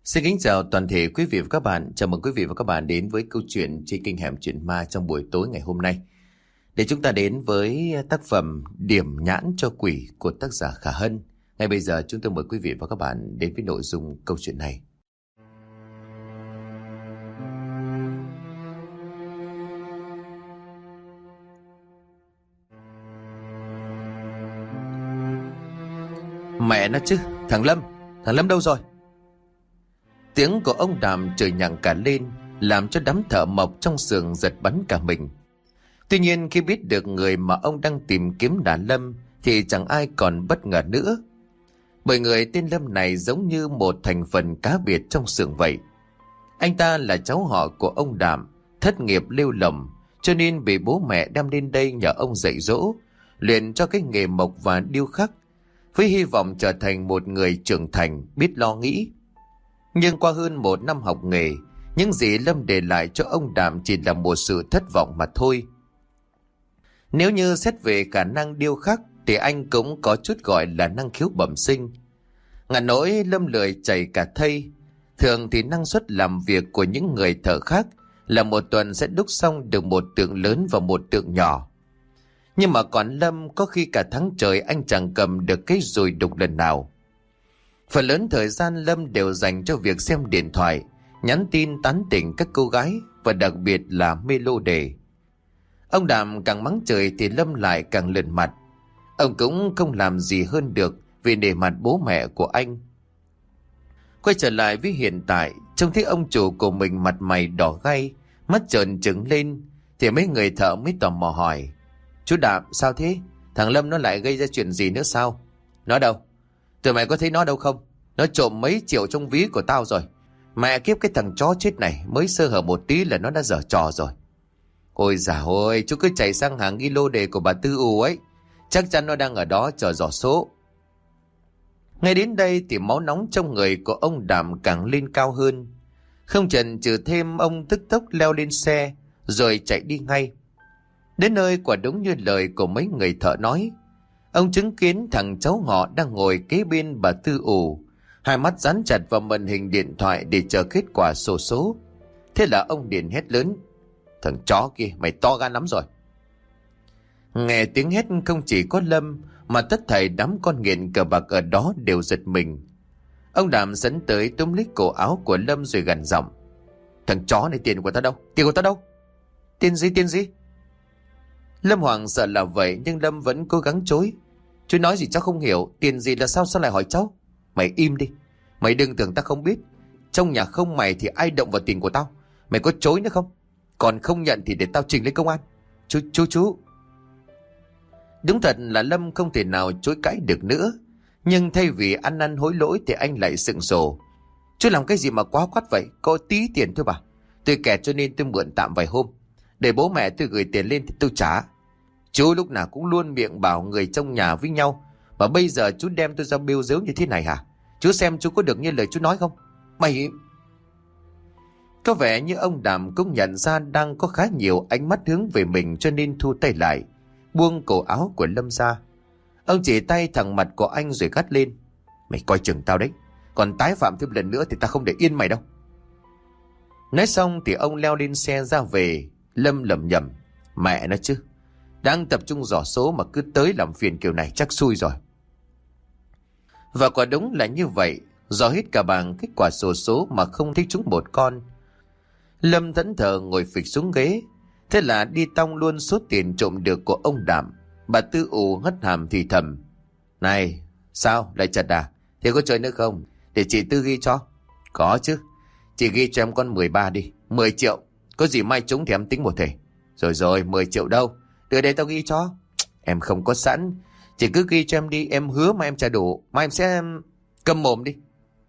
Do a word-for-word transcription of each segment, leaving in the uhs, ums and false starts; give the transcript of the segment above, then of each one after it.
Xin kính chào toàn thể quý vị và các bạn. Chào mừng quý vị và các bạn đến với câu chuyện trên kênh Hẻm Chuyện Ma trong buổi tối ngày hôm nay. Để chúng ta đến với tác phẩm Điểm Nhãn cho Quỷ của tác giả Khả Hân. Ngay bây giờ chúng tôi mời quý vị và các bạn đến với nội dung câu chuyện này. Mẹ nó chứ, thằng Lâm, thằng Lâm đâu rồi? Tiếng của ông Đàm trời nhặng cả lên, làm cho đám thợ mộc trong xưởng giật bắn cả mình. Tuy nhiên khi biết được người mà ông đang tìm kiếm là Lâm thì chẳng ai còn bất ngờ nữa. Bởi người tên Lâm này giống như một thành phần cá biệt trong xưởng vậy. Anh ta là cháu họ của ông Đàm, thất nghiệp lêu lỏng, cho nên bị bố mẹ đem lên đây nhờ ông dạy dỗ, luyện cho cái nghề mộc và điêu khắc, với hy vọng trở thành một người trưởng thành biết lo nghĩ. Nhưng qua hơn một năm học nghề, những gì Lâm để lại cho ông Đàm chỉ là một sự thất vọng mà thôi. Nếu như xét về khả năng điêu khắc thì anh cũng có chút gọi là năng khiếu bẩm sinh. Ngàn nỗi Lâm lười chảy cả thây. Thường thì năng suất làm việc của những người thợ khác là một tuần sẽ đúc xong được một tượng lớn và một tượng nhỏ. Nhưng mà còn Lâm có khi cả tháng trời anh chẳng cầm được cái dùi đục lần nào. Phần lớn thời gian Lâm đều dành cho việc xem điện thoại, nhắn tin tán tỉnh các cô gái và đặc biệt là mê lô đề. Ông Đàm càng mắng trời thì Lâm lại càng lườn mặt. Ông cũng không làm gì hơn được vì nể mặt bố mẹ của anh. Quay trở lại với hiện tại, trông thấy ông chủ của mình mặt mày đỏ gay, mắt trợn trừng lên thì mấy người thợ mới tò mò hỏi: "Chú Đàm, sao thế? Thằng Lâm nó lại gây ra chuyện gì nữa sao?" "Nó đâu? Tụi mày có thấy nó đâu không? Nó trộm mấy triệu trong ví của tao rồi. Mẹ kiếp, cái thằng chó chết này mới sơ hở một tí là nó đã dở trò rồi." "Ôi dào ôi, chú cứ chạy sang hàng ghi lô đề của bà Tư ù ấy. Chắc chắn nó đang ở đó chờ dò số." Ngay đến đây thì máu nóng trong người của ông Đàm càng lên cao hơn. Không chần chừ thêm, ông tức tốc leo lên xe rồi chạy đi ngay. Đến nơi quả đúng như lời của mấy người thợ nói. Ông chứng kiến thằng cháu họ đang ngồi kế bên bà Tư ù, hai mắt dán chặt vào màn hình điện thoại để chờ kết quả xổ số. Thế là ông liền hét lớn: "Thằng chó kia, mày to gan lắm rồi." Nghe tiếng hét không chỉ có Lâm mà tất thảy đám con nghiện cờ bạc ở đó đều giật mình. Ông Đàm dẫn tới túm lấy cổ áo của Lâm rồi gằn giọng: "Thằng chó này, tiền của tao đâu? Tiền của tao đâu?" "Tiền gì, tiền gì?" Lâm hoảng sợ là vậy nhưng Lâm vẫn cố gắng chối. "Chú nói gì cháu không hiểu, tiền gì là sao sao lại hỏi cháu?" "Mày im đi, mày đừng tưởng tao không biết. Trong nhà không mày thì ai động vào tiền của tao. Mày có chối nữa không? Còn không nhận thì để tao trình lên công an." Chú, chú, chú. Đúng thật là Lâm không thể nào chối cãi được nữa. Nhưng thay vì ăn năn hối lỗi thì anh lại sựng sổ. "Chú làm cái gì mà quá quắt vậy? Có tí tiền thôi mà. Tôi kẹt cho nên tôi mượn tạm vài hôm. Để bố mẹ tôi gửi tiền lên thì tôi trả. Chú lúc nào cũng luôn miệng bảo người trong nhà với nhau, mà bây giờ chú đem tôi ra bêu dếu như thế này hả? Chú xem chú có được như lời chú nói không?" "Mày..." Có vẻ như ông Đàm cũng nhận ra đang có khá nhiều ánh mắt hướng về mình cho nên thu tay lại, buông cổ áo của Lâm ra. Ông chỉ tay thẳng mặt của anh rồi gắt lên: "Mày coi chừng tao đấy. Còn tái phạm thêm lần nữa thì tao không để yên mày đâu." Nói xong thì ông leo lên xe ra về. Lâm lẩm nhẩm: "Mẹ nó chứ, đang tập trung dò số mà cứ tới làm phiền kiểu này chắc xui rồi." Và quả đúng là như vậy. Dò hết cả bảng kết quả sổ số mà không thấy trúng một con. Lâm thẫn thờ ngồi phịch xuống ghế. Thế là đi tong luôn số tiền trộm được của ông Đàm. Bà Tư ù hất hàm thì thầm: "Này, sao lại chật à? Thế có chơi nữa không? Để chị Tư ghi cho." "Có chứ. Chị ghi cho em con mười ba đi. Mười triệu. Có gì mai trúng thì em tính một thể." "Rồi rồi, mười triệu đâu? Đưa đây tao ghi cho." "Em không có sẵn. Chị cứ ghi cho em đi. Em hứa mà em trả đủ. Mai em sẽ..." "Câm mồm đi."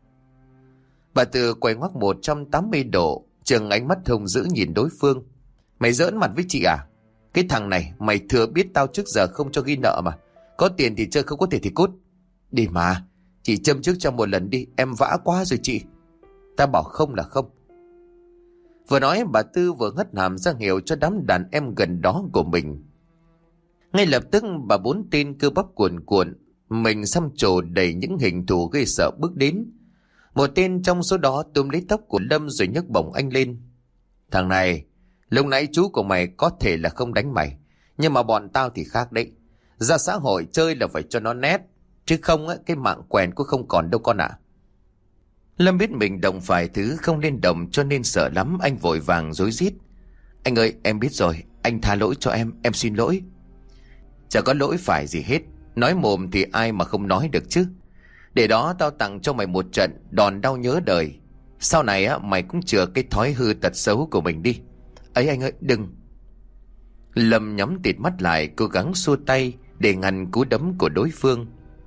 Bà Tư quay ngoắc một trăm tám mươi độ, trừng ánh mắt hung dữ nhìn đối phương. "Mày giỡn mặt với chị à? Cái thằng này mày thừa biết tao trước giờ không cho ghi nợ mà. Có tiền thì chơi, không có tiền thì cút. Đi mà, chị châm trước cho một lần đi. Em vã quá rồi chị." "Ta bảo không là không." Vừa nói bà Tư vừa hất hàm ra hiệu cho đám đàn em gần đó của mình. Ngay lập tức bà bốn tên cơ bắp cuồn cuộn, mình xăm trổ đầy những hình thù gây sợ bước đến. Một tên trong số đó túm lấy tóc của Lâm rồi nhấc bổng anh lên. Thằng này, lúc nãy chú của mày có thể là không đánh mày, nhưng mà bọn tao thì khác đấy. Ra xã hội chơi là phải cho nó nét, chứ không á, cái mạng quèn cũng không còn đâu con ạ. Lâm biết mình động phải thứ không nên động cho nên sợ lắm, anh vội vàng rối rít. Anh ơi, em biết rồi, anh tha lỗi cho em, em xin lỗi. Chả có lỗi phải gì hết, nói mồm thì ai mà không nói được chứ. Để đó tao tặng cho mày một trận đòn đau nhớ đời. Sau này á mày cũng chừa cái thói hư tật xấu của mình đi. Ấy anh ơi, đừng. Lâm nhắm tịt mắt lại, cố gắng xua tay để ngăn cú đấm của đối phương.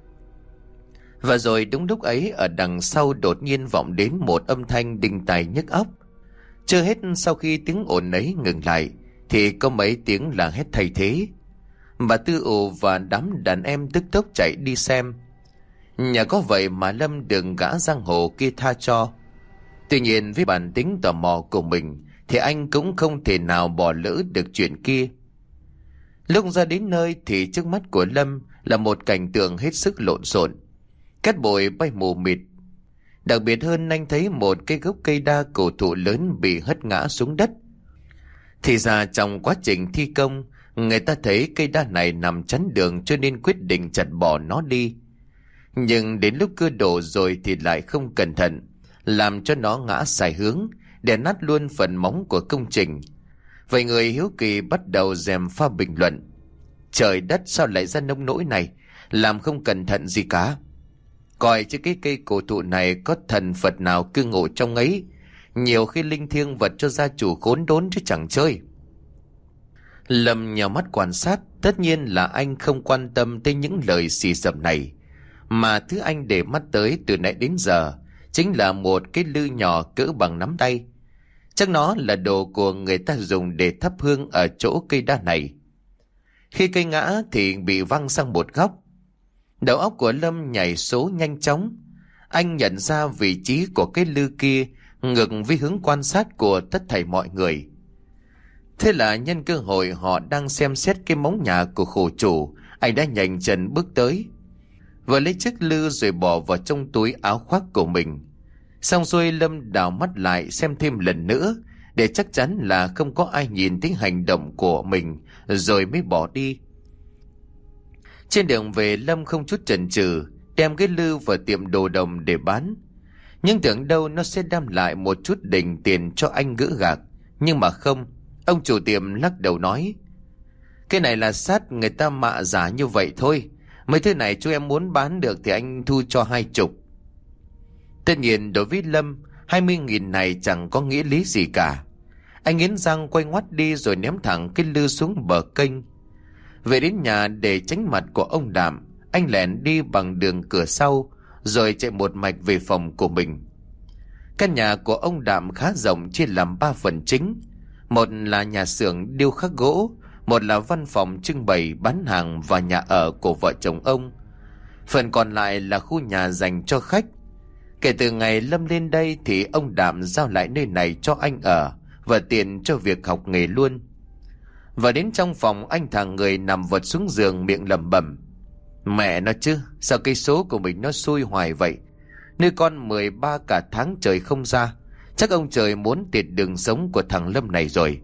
Và rồi đúng lúc ấy, ở đằng sau đột nhiên vọng đến một âm thanh đinh tai nhức óc. Chưa hết, sau khi tiếng ồn ấy ngừng lại thì có mấy tiếng la hét thay thế. Bà Tư Ù và đám đàn em tức tốc chạy đi xem. Nhà có vậy mà Lâm được gã giang hồ kia tha cho. Tuy nhiên với bản tính tò mò của mình thì anh cũng không thể nào bỏ lỡ được chuyện kia. Lúc ra đến nơi thì trước mắt của Lâm là một cảnh tượng hết sức lộn xộn. Cát bụi bay mù mịt. Đặc biệt hơn, anh thấy một cái gốc cây đa cổ thụ lớn bị hất ngã xuống đất. Thì ra trong quá trình thi công, người ta thấy cây đa này nằm chắn đường cho nên quyết định chặt bỏ nó đi. Nhưng đến lúc cưa đổ rồi thì lại không cẩn thận, làm cho nó ngã sai hướng, để nát luôn phần móng của công trình. Vậy người hiếu kỳ bắt đầu dèm pha bình luận. Trời đất, sao lại ra nông nỗi này, làm không cẩn thận gì cả. Coi chứ cái cây cổ thụ này có thần Phật nào cư ngụ trong ấy, nhiều khi linh thiêng vật cho gia chủ khốn đốn chứ chẳng chơi. Lâm nhào mắt quan sát, tất nhiên là anh không quan tâm tới những lời xì xầm này, mà thứ anh để mắt tới từ nãy đến giờ chính là một cái lư nhỏ cỡ bằng nắm tay. Chắc nó là đồ của người ta dùng để thắp hương ở chỗ cây đa này. Khi cây ngã thì bị văng sang một góc. Đầu óc của Lâm nhảy số nhanh chóng. Anh nhận ra vị trí của cái lư kia ngược với hướng quan sát của tất thảy mọi người. Thế là nhân cơ hội họ đang xem xét cái móng nhà của khổ chủ, anh đã nhanh chân bước tới, vừa lấy chiếc lư rồi bỏ vào trong túi áo khoác của mình. Xong xuôi, Lâm đảo mắt lại xem thêm lần nữa để chắc chắn là không có ai nhìn thấy hành động của mình, rồi mới bỏ đi. Trên đường về, Lâm không chút chần chừ đem cái lư vào tiệm đồ đồng để bán. Nhưng tưởng đâu nó sẽ đem lại một chút đỉnh tiền cho anh gỡ gạc. Nhưng mà không, ông chủ tiệm lắc đầu nói: cái này là sắt, người ta mạ giả như vậy thôi. Mấy thứ này chú em muốn bán được thì anh thu cho hai chục. Tất nhiên đối với Lâm, hai mươi nghìn này chẳng có nghĩa lý gì cả. Anh nghiến răng quay ngoắt đi rồi ném thẳng cái lư xuống bờ kênh. Về đến nhà để tránh mặt của ông Đạm, anh lẻn đi bằng đường cửa sau rồi chạy một mạch về phòng của mình. Căn nhà của ông Đạm khá rộng, chia làm ba phần chính. Một là nhà xưởng điêu khắc gỗ, một là văn phòng trưng bày bán hàng và nhà ở của vợ chồng ông. Phần còn lại là khu nhà dành cho khách. Kể từ ngày Lâm lên đây thì ông Đạm giao lại nơi này cho anh ở và tiền cho việc học nghề luôn. Và đến trong phòng, anh thằng người nằm vật xuống giường miệng lẩm bẩm: mẹ nó chứ, sao cái số của mình nó xui hoài vậy. Nuôi con mười ba cả tháng trời không ra, chắc ông trời muốn tiệt đường sống của thằng Lâm này rồi.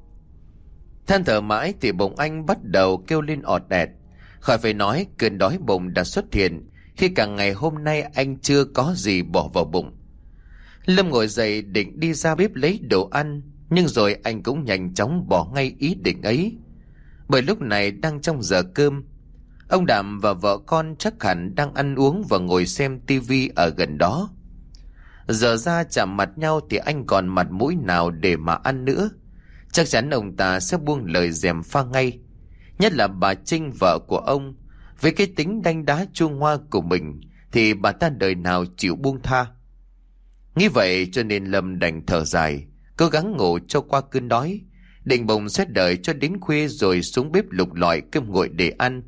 Than thở mãi thì bụng anh bắt đầu kêu lên ọt ẹt. Khỏi phải nói, cơn đói bụng đã xuất hiện khi cả ngày hôm nay anh chưa có gì bỏ vào bụng. Lâm ngồi dậy định đi ra bếp lấy đồ ăn, nhưng rồi anh cũng nhanh chóng bỏ ngay ý định ấy. Bởi lúc này đang trong giờ cơm, ông Đạm và vợ con chắc hẳn đang ăn uống và ngồi xem tivi ở gần đó. Giờ ra chạm mặt nhau thì anh còn mặt mũi nào để mà ăn nữa. Chắc chắn ông ta sẽ buông lời gièm pha ngay. Nhất là bà Trinh, vợ của ông, với cái tính đanh đá chuông hoa của mình thì bà ta đời nào chịu buông tha. Nghĩ vậy cho nên Lâm đành thở dài, cố gắng ngủ cho qua cơn đói, định bụng sẽ đợi cho đến khuya rồi xuống bếp lục lọi cơm nguội để ăn.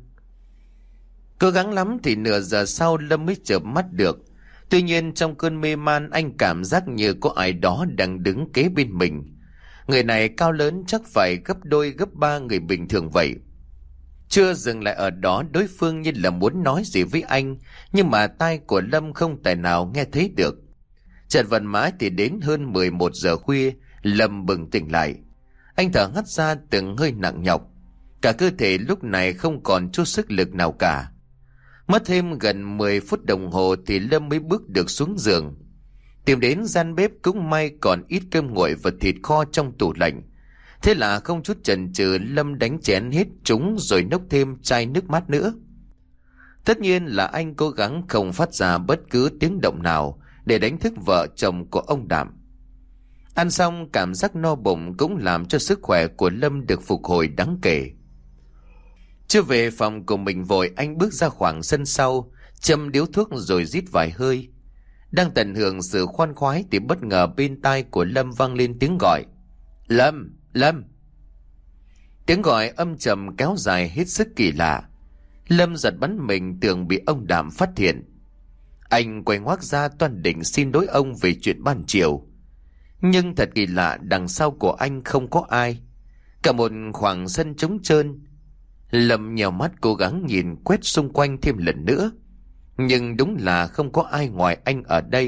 Cố gắng lắm thì nửa giờ sau Lâm mới chợp mắt được. Tuy nhiên trong cơn mê man, anh cảm giác như có ai đó đang đứng kế bên mình. Người này cao lớn chắc phải gấp đôi gấp ba người bình thường vậy. Chưa dừng lại ở đó, đối phương như là muốn nói gì với anh, nhưng mà tai của Lâm không tài nào nghe thấy được. Chợt vận mãi thì đến hơn mười một giờ khuya, Lâm bừng tỉnh lại. Anh thở hắt ra từng hơi nặng nhọc. Cả cơ thể lúc này không còn chút sức lực nào cả. Mất thêm gần mười phút đồng hồ thì Lâm mới bước được xuống giường. Tìm đến gian bếp cũng may còn ít cơm nguội và thịt kho trong tủ lạnh. Thế là không chút chần chừ, Lâm đánh chén hết chúng rồi nốc thêm chai nước mát nữa. Tất nhiên là anh cố gắng không phát ra bất cứ tiếng động nào để đánh thức vợ chồng của ông Đạm. Ăn xong, cảm giác no bụng cũng làm cho sức khỏe của Lâm được phục hồi đáng kể. Chưa về phòng của mình vội, anh bước ra khoảng sân sau, châm điếu thuốc rồi rít vài hơi. Đang tận hưởng sự khoan khoái thì bất ngờ bên tai của Lâm vang lên tiếng gọi. Lâm, Lâm. Tiếng gọi âm trầm kéo dài hết sức kỳ lạ. Lâm giật bắn mình tưởng bị ông Đạm phát hiện. Anh quay ngoác ra toan định xin lỗi ông về chuyện ban chiều. Nhưng thật kỳ lạ, đằng sau của anh không có ai. Cả một khoảng sân trống trơn. Lâm nhèo mắt cố gắng nhìn quét xung quanh thêm lần nữa. Nhưng đúng là không có ai ngoài anh ở đây.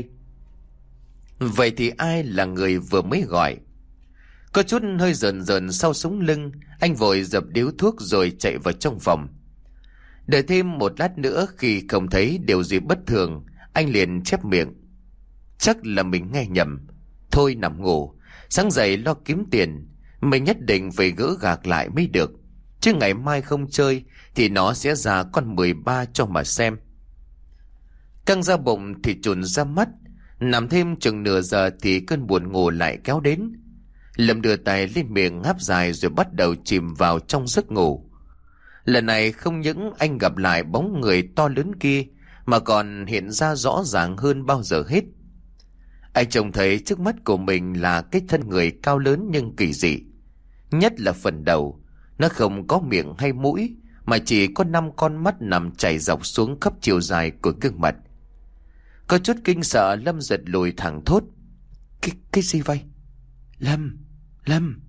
Vậy thì ai là người vừa mới gọi? Có chút hơi rờn rờn sau sống lưng, anh vội dập điếu thuốc rồi chạy vào trong phòng. Đợi thêm một lát nữa, khi không thấy điều gì bất thường, anh liền chép miệng. Chắc là mình nghe nhầm. Thôi nằm ngủ, sáng dậy lo kiếm tiền. Mình nhất định phải gỡ gạc lại mới được. Chứ ngày mai không chơi thì nó sẽ ra con mười ba cho mà xem. Căng ra bụng thì trùn ra mắt. Nằm thêm chừng nửa giờ thì cơn buồn ngủ lại kéo đến. Lâm đưa tay lên miệng ngáp dài rồi bắt đầu chìm vào trong giấc ngủ. Lần này không những anh gặp lại bóng người to lớn kia, mà còn hiện ra rõ ràng hơn bao giờ hết. Anh trông thấy trước mắt của mình là cái thân người cao lớn nhưng kỳ dị. Nhất là phần đầu, nó không có miệng hay mũi, mà chỉ có năm con mắt nằm chảy dọc xuống khắp chiều dài của gương mặt. Có chút kinh sợ, Lâm giật lùi thẳng thốt. Cái, cái gì vậy? Lâm, Lâm.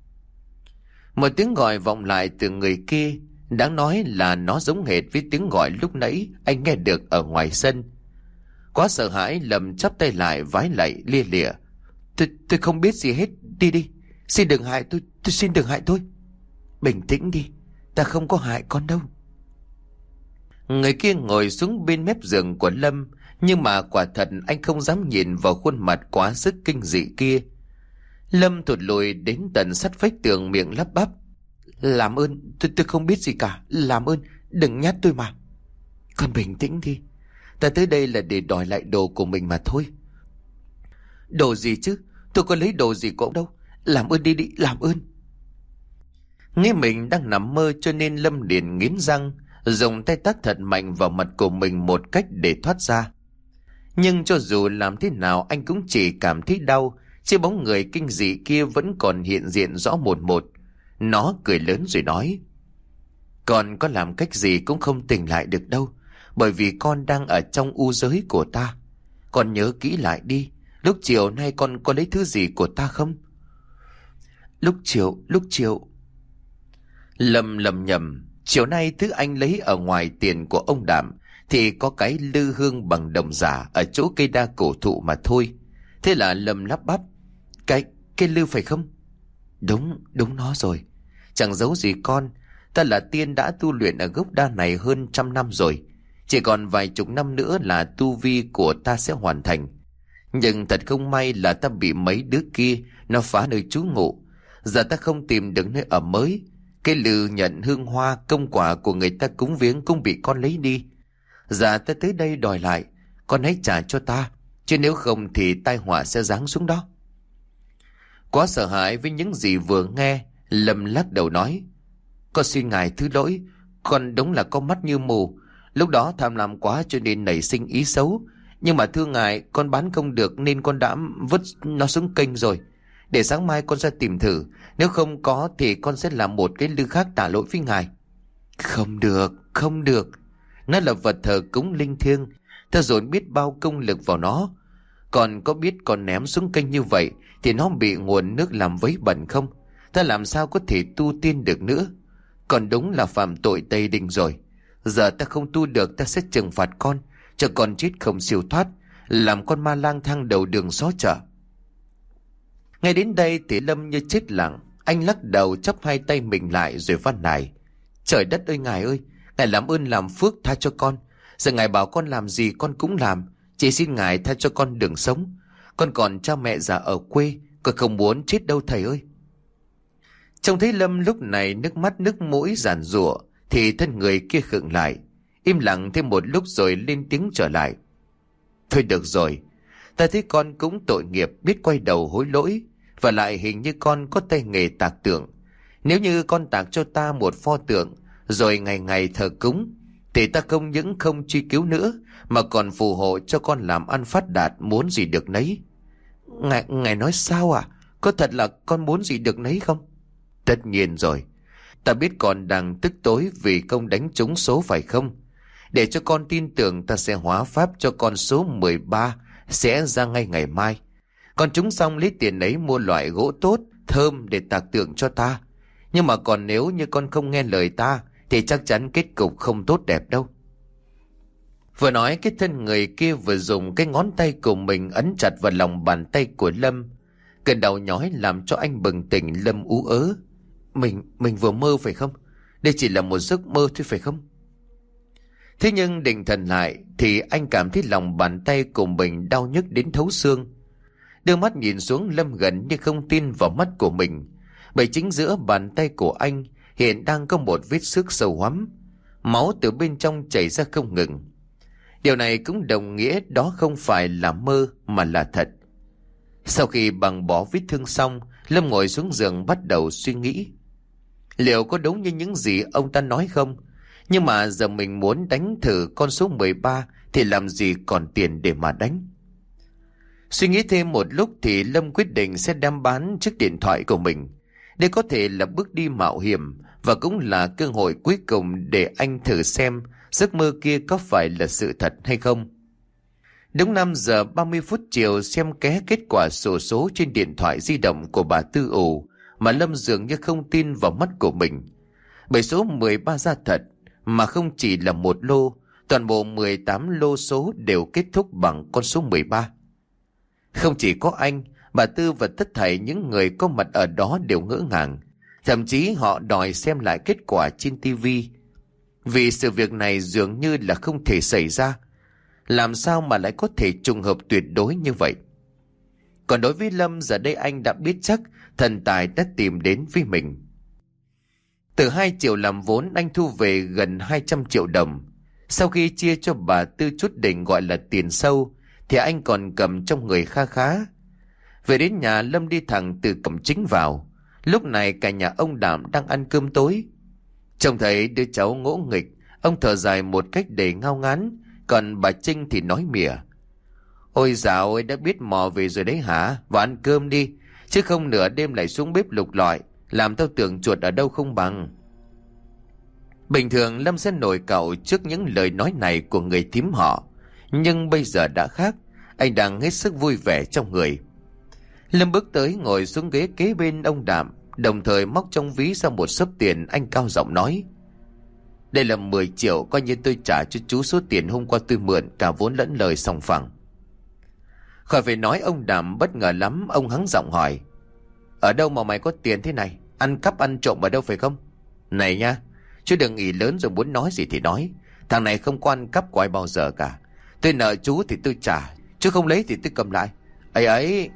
Một tiếng gọi vọng lại từ người kia. Đáng nói là nó giống hệt với tiếng gọi lúc nãy anh nghe được ở ngoài sân. Quá sợ hãi, Lâm chắp tay lại vái lạy lia lịa. Tôi, tôi không biết gì hết, đi đi. Xin đừng hại tôi, tôi xin đừng hại tôi. Bình tĩnh đi, ta không có hại con đâu. Người kia ngồi xuống bên mép giường của Lâm, nhưng mà quả thật anh không dám nhìn vào khuôn mặt quá sức kinh dị kia. Lâm thụt lùi đến tận sát vách tường, miệng lắp bắp. Làm ơn, tôi, tôi không biết gì cả. Làm ơn, đừng nhát tôi mà. Con bình tĩnh đi. Ta tới đây là để đòi lại đồ của mình mà thôi. Đồ gì chứ? Tôi có lấy đồ gì cũng đâu. Làm ơn đi đi, làm ơn. Nghe mình đang nằm mơ cho nên Lâm liền nghiến răng, dùng tay tát thật mạnh vào mặt của mình một cách để thoát ra. Nhưng cho dù làm thế nào anh cũng chỉ cảm thấy đau, chứ bóng người kinh dị kia vẫn còn hiện diện rõ một một. Nó cười lớn rồi nói. Con có làm cách gì cũng không tỉnh lại được đâu, bởi vì con đang ở trong u giới của ta. Con nhớ kỹ lại đi, lúc chiều nay con có lấy thứ gì của ta không? Lúc chiều, lúc chiều. Lâm lầm nhầm, chiều nay thứ anh lấy ở ngoài tiền của ông Đạm thì có cái lư hương bằng đồng giả ở chỗ cây đa cổ thụ mà thôi. Thế là Lâm lắp bắp. Cái, cái lư phải không? Đúng, đúng nó rồi. Chẳng giấu gì con, ta là tiên đã tu luyện ở gốc đa này hơn trăm năm rồi. Chỉ còn vài chục năm nữa là tu vi của ta sẽ hoàn thành. Nhưng thật không may là ta bị mấy đứa kia nó phá nơi trú ngụ. Giờ ta không tìm được nơi ở mới. Cái lư nhận hương hoa công quả của người ta cúng viếng cũng bị con lấy đi. Giờ ta tới đây đòi lại, con hãy trả cho ta, chứ nếu không thì tai họa sẽ giáng xuống đó. Quá sợ hãi với những gì vừa nghe, Lâm lắc đầu nói. Con xin ngài thứ lỗi, con đúng là có mắt như mù. Lúc đó tham lam quá cho nên nảy sinh ý xấu. Nhưng mà thưa ngài, con bán không được nên con đã vứt nó xuống kênh rồi. Để sáng mai con ra tìm thử. Nếu không có thì con sẽ làm một cái lư khác tả lỗi với ngài. Không được, không được. Nó là vật thờ cúng linh thiêng. Ta dồn biết bao công lực vào nó. Còn có biết con ném xuống kênh như vậy thì nó bị nguồn nước làm vấy bẩn không? Ta làm sao có thể tu tiên được nữa? Còn đúng là phạm tội Tây Đình rồi. Giờ ta không tu được, ta sẽ trừng phạt con, cho con chết không siêu thoát. làm con ma lang thang đầu đường xó chợ. Ngay đến đây thì Lâm như chết lặng. Anh lắc đầu chắp hai tay mình lại rồi van nài: Trời đất ơi ngài ơi, ngài làm ơn làm phước tha cho con. Giờ ngài bảo con làm gì con cũng làm. Chỉ xin ngài tha cho con đường sống. Con còn cha mẹ già ở quê, con không muốn chết đâu thầy ơi. Trông thấy Lâm lúc này nước mắt nước mũi giàn giụa thì thân người kia khựng lại, im lặng thêm một lúc rồi lên tiếng trở lại: Thôi được rồi, ta thấy con cũng tội nghiệp, biết quay đầu hối lỗi. Và lại hình như con có tay nghề tạc tượng. Nếu như con tạc cho ta một pho tượng rồi ngày ngày thờ cúng, thì ta không những không truy cứu nữa, mà còn phù hộ cho con làm ăn phát đạt, muốn gì được nấy. Ngài, ngài nói sao à? Có thật là con muốn gì được nấy không? Tất nhiên rồi. Ta biết con đang tức tối vì công đánh trúng số phải không? Để cho con tin tưởng, ta sẽ hóa pháp cho con số mười ba sẽ ra ngay ngày mai. Con trúng xong lấy tiền ấy mua loại gỗ tốt, thơm để tạc tượng cho ta. Nhưng mà còn nếu như con không nghe lời ta thì chắc chắn kết cục không tốt đẹp đâu. Vừa nói, cái thân người kia vừa dùng cái ngón tay của mình ấn chặt vào lòng bàn tay của Lâm. Cơn đau nhói làm cho anh bừng tỉnh. Lâm ú ớ: Mình, mình vừa mơ phải không? Đây chỉ là một giấc mơ thôi phải không? Thế nhưng định thần lại thì anh cảm thấy lòng bàn tay của mình đau nhức đến thấu xương. Đưa mắt nhìn xuống, Lâm gần như không tin vào mắt của mình. Bởi chính giữa bàn tay của anh hiện đang có một vết xước sâu hoắm, máu từ bên trong chảy ra không ngừng. Điều này cũng đồng nghĩa đó không phải là mơ mà là thật. Sau khi băng bó vết thương xong, Lâm ngồi xuống giường bắt đầu suy nghĩ. Liệu có đúng như những gì ông ta nói không? Nhưng mà giờ mình muốn đánh thử con số mười ba thì làm gì còn tiền để mà đánh. Suy nghĩ thêm một lúc thì Lâm quyết định sẽ đem bán chiếc điện thoại của mình. Đây có thể là bước đi mạo hiểm và cũng là cơ hội cuối cùng để anh thử xem giấc mơ kia có phải là sự thật hay không. Đúng năm giờ ba mươi phút chiều, xem ké kết quả xổ số trên điện thoại di động của bà Tư ủ mà Lâm dường như không tin vào mắt của mình. Bởi số mười ba ra thật, mà không chỉ là một lô, toàn bộ mười tám lô số đều kết thúc bằng con số mười ba. Không chỉ có anh, bà Tư và tất thảy những người có mặt ở đó đều ngỡ ngàng. Thậm chí họ đòi xem lại kết quả trên tivi. Vì sự việc này dường như là không thể xảy ra. Làm sao mà lại có thể trùng hợp tuyệt đối như vậy? Còn đối với Lâm, giờ đây anh đã biết chắc thần tài đã tìm đến với mình. Từ hai triệu làm vốn, anh thu về gần hai trăm triệu đồng. Sau khi chia cho bà Tư chút đỉnh gọi là tiền sâu, thì anh còn cầm trong người kha khá. Về đến nhà, Lâm đi thẳng từ cổng chính vào. Lúc này cả nhà ông Đảm đang ăn cơm tối. Trông thấy đứa cháu ngỗ nghịch, ông thở dài một cách đầy ngao ngán. Còn bà Trinh thì nói mỉa: Ôi dạo ơi, đã biết mò về rồi đấy hả? Vào ăn cơm đi, chứ không nửa đêm lại xuống bếp lục lọi, làm tao tưởng chuột ở đâu không bằng. Bình thường Lâm sẽ nổi cậu trước những lời nói này của người thím họ, nhưng bây giờ đã khác. Anh đang hết sức vui vẻ trong người. Lâm bước tới ngồi xuống ghế kế bên ông Đạm, đồng thời móc trong ví ra một xấp tiền. Anh cao giọng nói: Đây là mười triệu, coi như tôi trả cho chú số tiền hôm qua tôi mượn, cả vốn lẫn lời sòng phẳng. Khỏi phải nói, ông Đạm bất ngờ lắm. Ông hắng giọng hỏi: Ở đâu mà mày có tiền thế này? Ăn cắp ăn trộm ở đâu phải không? Này nha, chú đừng ỷ lớn rồi muốn nói gì thì nói. Thằng này không có ăn cắp của ai bao giờ cả. Tôi nợ chú thì tôi trả, chứ không lấy thì tôi cầm lại. Ấy ấy.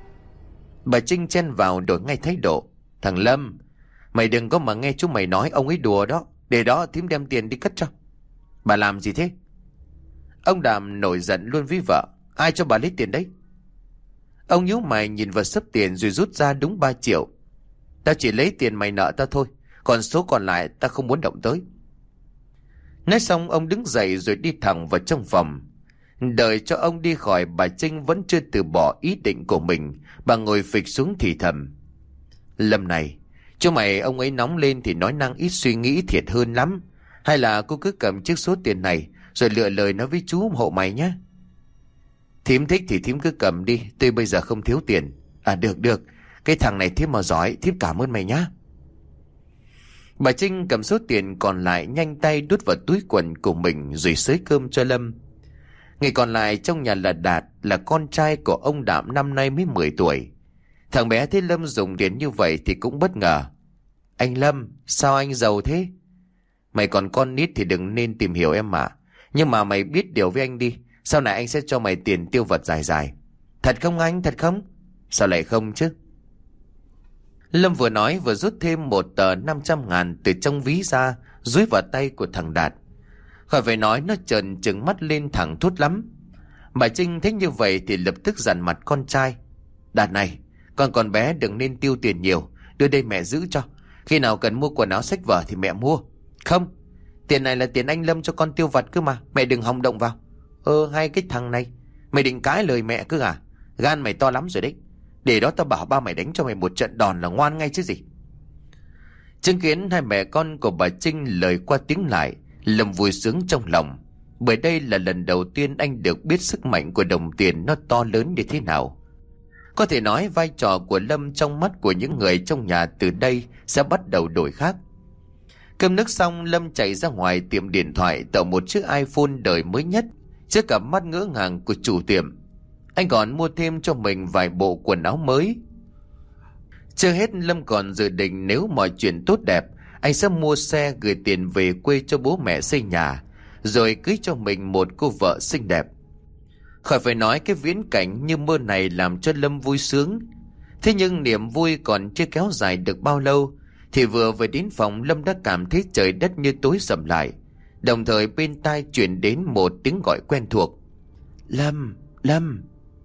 Bà Trinh chen vào đổi ngay thái độ: Thằng Lâm, mày đừng có mà nghe chú mày nói, ông ấy đùa đó. Để đó thím đem tiền đi cất cho. Bà làm gì thế? Ông Đàm nổi giận luôn với vợ: Ai cho bà lấy tiền đấy? Ông nhíu mày nhìn vào xấp tiền rồi rút ra đúng ba triệu. Tao chỉ lấy tiền mày nợ tao thôi, còn số còn lại tao không muốn động tới. Nói xong ông đứng dậy rồi đi thẳng vào trong phòng. Đợi cho ông đi khỏi, bà Trinh vẫn chưa từ bỏ ý định của mình. Bà ngồi phịch xuống thì thầm: Lâm này, chú mày ông ấy nóng lên thì nói năng ít suy nghĩ thiệt hơn lắm. Hay là cô cứ cầm chiếc số tiền này rồi lựa lời nói với chú hộ mày nhé. Thím thích thì thím cứ cầm đi, tôi bây giờ không thiếu tiền. À được được, cái thằng này thím mà giỏi, thím cảm ơn mày nhá. Bà Trinh cầm số tiền còn lại nhanh tay đút vào túi quần của mình rồi xới cơm cho Lâm. Người còn lại trong nhà là Đạt, là con trai của ông Đạm, năm nay mới mười tuổi. Thằng bé thấy Lâm dùng tiền như vậy thì cũng bất ngờ. Anh Lâm, sao anh giàu thế? Mày còn con nít thì đừng nên tìm hiểu em mà. Nhưng mà mày biết điều với anh đi. Sau này anh sẽ cho mày tiền tiêu vặt dài dài. Thật không anh, thật không? Sao lại không chứ? Lâm vừa nói vừa rút thêm một tờ năm trăm ngàn từ trong ví ra, dúi vào tay của thằng Đạt. Khỏi phải nói, nó trợn trừng mắt lên thẳng thốt lắm. Bà Trinh thấy như vậy thì lập tức dằn mặt con trai. Đạt này, con còn bé đừng nên tiêu tiền nhiều. Đưa đây mẹ giữ cho. Khi nào cần mua quần áo sách vở thì mẹ mua. Không, tiền này là tiền anh Lâm cho con tiêu vặt cơ mà. Mẹ đừng hòng động vào. Ơ hay cái thằng này, mày định cãi lời mẹ cứ à? Gan mày to lắm rồi đấy. Để đó tao bảo ba mày đánh cho mày một trận đòn là ngoan ngay chứ gì. Chứng kiến hai mẹ con của bà Trinh lời qua tiếng lại, Lâm vui sướng trong lòng. Bởi đây là lần đầu tiên anh được biết sức mạnh của đồng tiền nó to lớn như thế nào. Có thể nói vai trò của Lâm trong mắt của những người trong nhà từ đây sẽ bắt đầu đổi khác. Cơm nước xong, Lâm chạy ra ngoài tiệm điện thoại tạo một chiếc iPhone đời mới nhất trước cặp mắt ngỡ ngàng của chủ tiệm. Anh còn mua thêm cho mình vài bộ quần áo mới. Chưa hết, Lâm còn dự định nếu mọi chuyện tốt đẹp, anh sẽ mua xe gửi tiền về quê cho bố mẹ xây nhà, rồi cưới cho mình một cô vợ xinh đẹp. Khỏi phải nói, cái viễn cảnh như mơ này làm cho Lâm vui sướng. Thế nhưng niềm vui còn chưa kéo dài được bao lâu thì vừa về đến phòng, Lâm đã cảm thấy trời đất như tối sầm lại. Đồng thời bên tai truyền đến một tiếng gọi quen thuộc. Lâm, Lâm.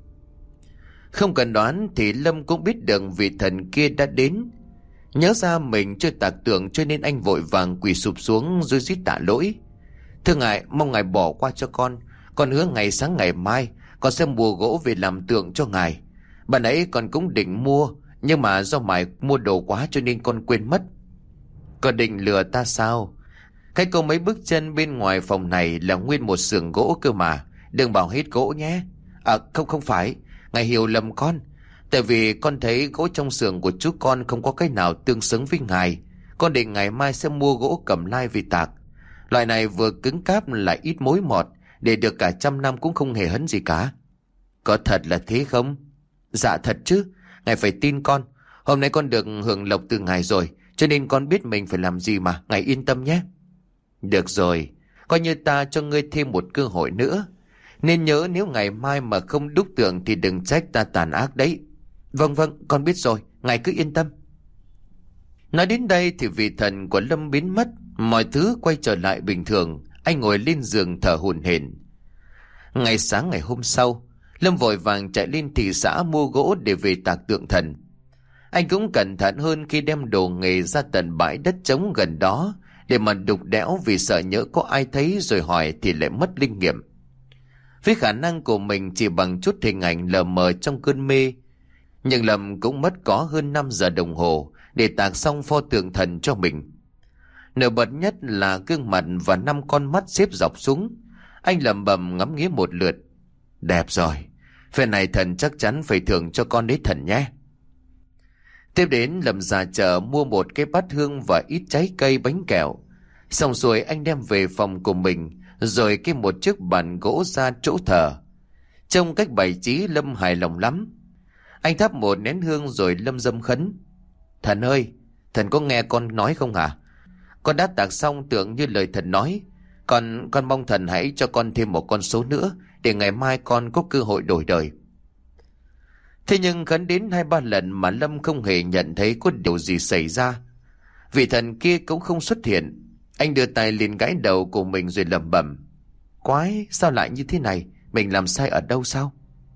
Không cần đoán thì Lâm cũng biết được vị thần kia đã đến. Nhớ ra mình chưa tạc tượng cho nên anh vội vàng quỳ sụp xuống rồi rít tạ lỗi. Thưa ngài, mong ngài bỏ qua cho con. Con hứa ngày sáng ngày mai con sẽ mua gỗ về làm tượng cho ngài. Bà nãy con cũng định mua, nhưng mà do mày mua đồ quá cho nên con quên mất. Con định lừa ta sao? Cái câu mấy bước chân bên ngoài phòng này là nguyên một xưởng gỗ cơ mà. Đừng bảo hết gỗ nhé. À không không phải, ngài hiểu lầm con. Tại vì con thấy gỗ trong xưởng của chú con không có cái nào tương xứng với ngài. Con định ngày mai sẽ mua gỗ cẩm lai về tạc. Loại này vừa cứng cáp lại ít mối mọt, để được cả trăm năm cũng không hề hấn gì cả. Có thật là thế không? Dạ thật chứ, ngài phải tin con. Hôm nay con được hưởng lộc từ ngài rồi, cho nên con biết mình phải làm gì mà, ngài yên tâm nhé. Được rồi, coi như ta cho ngươi thêm một cơ hội nữa. Nên nhớ, nếu ngày mai mà không đúc tượng thì đừng trách ta tàn ác đấy. Vâng vâng, con biết rồi, ngài cứ yên tâm. Nói đến đây thì vị thần của Lâm biến mất, mọi thứ quay trở lại bình thường. Anh ngồi lên giường thở hổn hển. Ngày sáng ngày hôm sau, Lâm vội vàng chạy lên thị xã mua gỗ để về tạc tượng thần. Anh cũng cẩn thận hơn khi đem đồ nghề ra tận bãi đất trống gần đó để mà đục đẽo, vì sợ nhỡ có ai thấy rồi hỏi thì lại mất linh nghiệm. Với khả năng của mình chỉ bằng chút hình ảnh lờ mờ trong cơn mê, nhưng Lâm cũng mất có hơn năm giờ đồng hồ để tạc xong pho tượng thần cho mình. Nổi bật nhất là gương mặt và năm con mắt xếp dọc xuống. Anh lẩm bẩm ngắm nghía một lượt. Đẹp rồi, phen này thần chắc chắn phải thưởng cho con đấy thần nhé. Tiếp đến Lâm ra chợ mua một cái bát hương và ít trái cây bánh kẹo. Xong rồi anh đem về phòng của mình, rồi kê một chiếc bàn gỗ ra chỗ thờ. Trong cách bày trí, Lâm hài lòng lắm. Anh thắp một nén hương rồi Lâm dâm khấn. Thần ơi, thần có nghe con nói không hả? Con đã tạc xong tượng như lời thần nói. Con con mong thần hãy cho con thêm một con số nữa, để ngày mai con có cơ hội đổi đời. Thế nhưng khấn đến hai ba lần mà Lâm không hề nhận thấy có điều gì xảy ra. Vị thần kia cũng không xuất hiện. Anh đưa tay lên gãi đầu của mình rồi lẩm bẩm. Quái, sao lại như thế này? Mình làm sai ở đâu sao?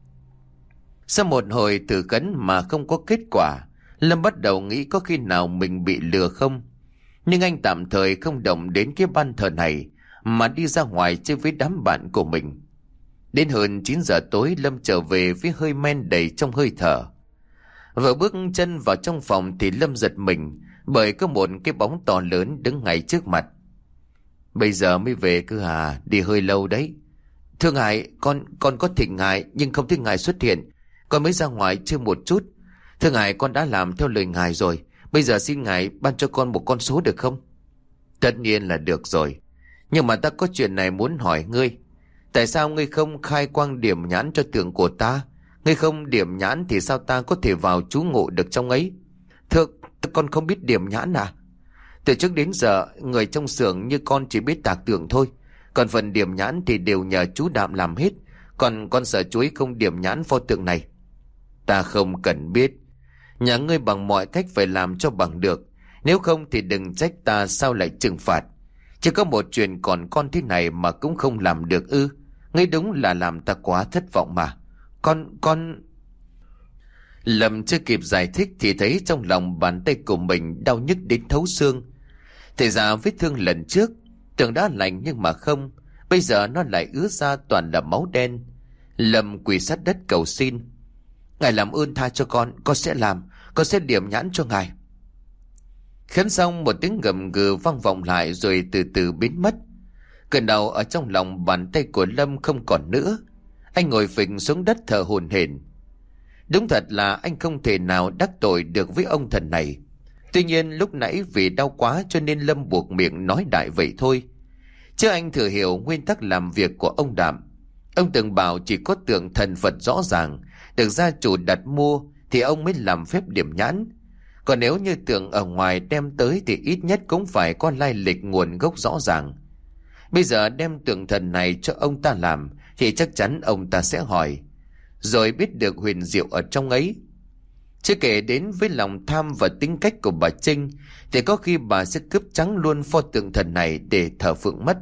Sau một hồi thử khấn mà không có kết quả, Lâm bắt đầu nghĩ có khi nào mình bị lừa không. Nhưng anh tạm thời không động đến cái ban thờ này, mà đi ra ngoài chơi với đám bạn của mình. Đến hơn chín giờ tối, Lâm trở về với hơi men đầy trong hơi thở. Vừa bước chân vào trong phòng thì Lâm giật mình, bởi có một cái bóng to lớn đứng ngay trước mặt. Bây giờ mới về cơ à? Đi hơi lâu đấy. Thưa ngài, con con có thỉnh ngài nhưng không thấy ngài xuất hiện. Con mới ra ngoài chơi một chút. Thưa ngài, con đã làm theo lời ngài rồi. Bây giờ xin ngài ban cho con một con số được không? Tất nhiên là được rồi. Nhưng mà ta có chuyện này muốn hỏi ngươi. Tại sao ngươi không khai quang điểm nhãn cho tượng của ta? Ngươi không điểm nhãn thì sao ta có thể vào trú ngụ được trong ấy? Thưa, con không biết điểm nhãn à? Từ trước đến giờ, người trong xưởng như con chỉ biết tạc tượng thôi. Còn phần điểm nhãn thì đều nhờ chú Đạm làm hết. Còn con sợ chuối không điểm nhãn pho tượng này. Ta không cần biết. Nhà ngươi bằng mọi cách phải làm cho bằng được. Nếu không thì đừng trách ta sao lại trừng phạt. Chỉ có một chuyện còn con thế này mà cũng không làm được ư? Ngươi đúng là làm ta quá thất vọng mà. Con, con... Lâm chưa kịp giải thích thì thấy trong lòng bàn tay của mình đau nhức đến thấu xương. Thì ra vết thương lần trước tưởng đã lành nhưng mà không. Bây giờ nó lại ứa ra toàn là máu đen. Lâm quỳ sát đất cầu xin. Ngài làm ơn tha cho con. Con sẽ làm. Con sẽ điểm nhãn cho ngài. Khấn xong một tiếng gầm gừ vang vọng lại rồi từ từ biến mất. Cơn đau ở trong lòng bàn tay của Lâm không còn nữa. Anh ngồi phịch xuống đất thở hổn hển. Đúng thật là anh không thể nào đắc tội được với ông thần này. Tuy nhiên lúc nãy vì đau quá cho nên Lâm buộc miệng nói đại vậy thôi. Chứ anh thừa hiểu nguyên tắc làm việc của ông Đạm. Ông từng bảo chỉ có tượng thần Phật rõ ràng, được gia chủ đặt mua thì ông mới làm phép điểm nhãn. Còn nếu như tượng ở ngoài đem tới thì ít nhất cũng phải có lai lịch nguồn gốc rõ ràng. Bây giờ đem tượng thần này cho ông ta làm thì chắc chắn ông ta sẽ hỏi, rồi biết được huyền diệu ở trong ấy. Chưa kể đến với lòng tham và tính cách của bà Trinh thì có khi bà sẽ cướp trắng luôn pho tượng thần này để thờ phượng mất.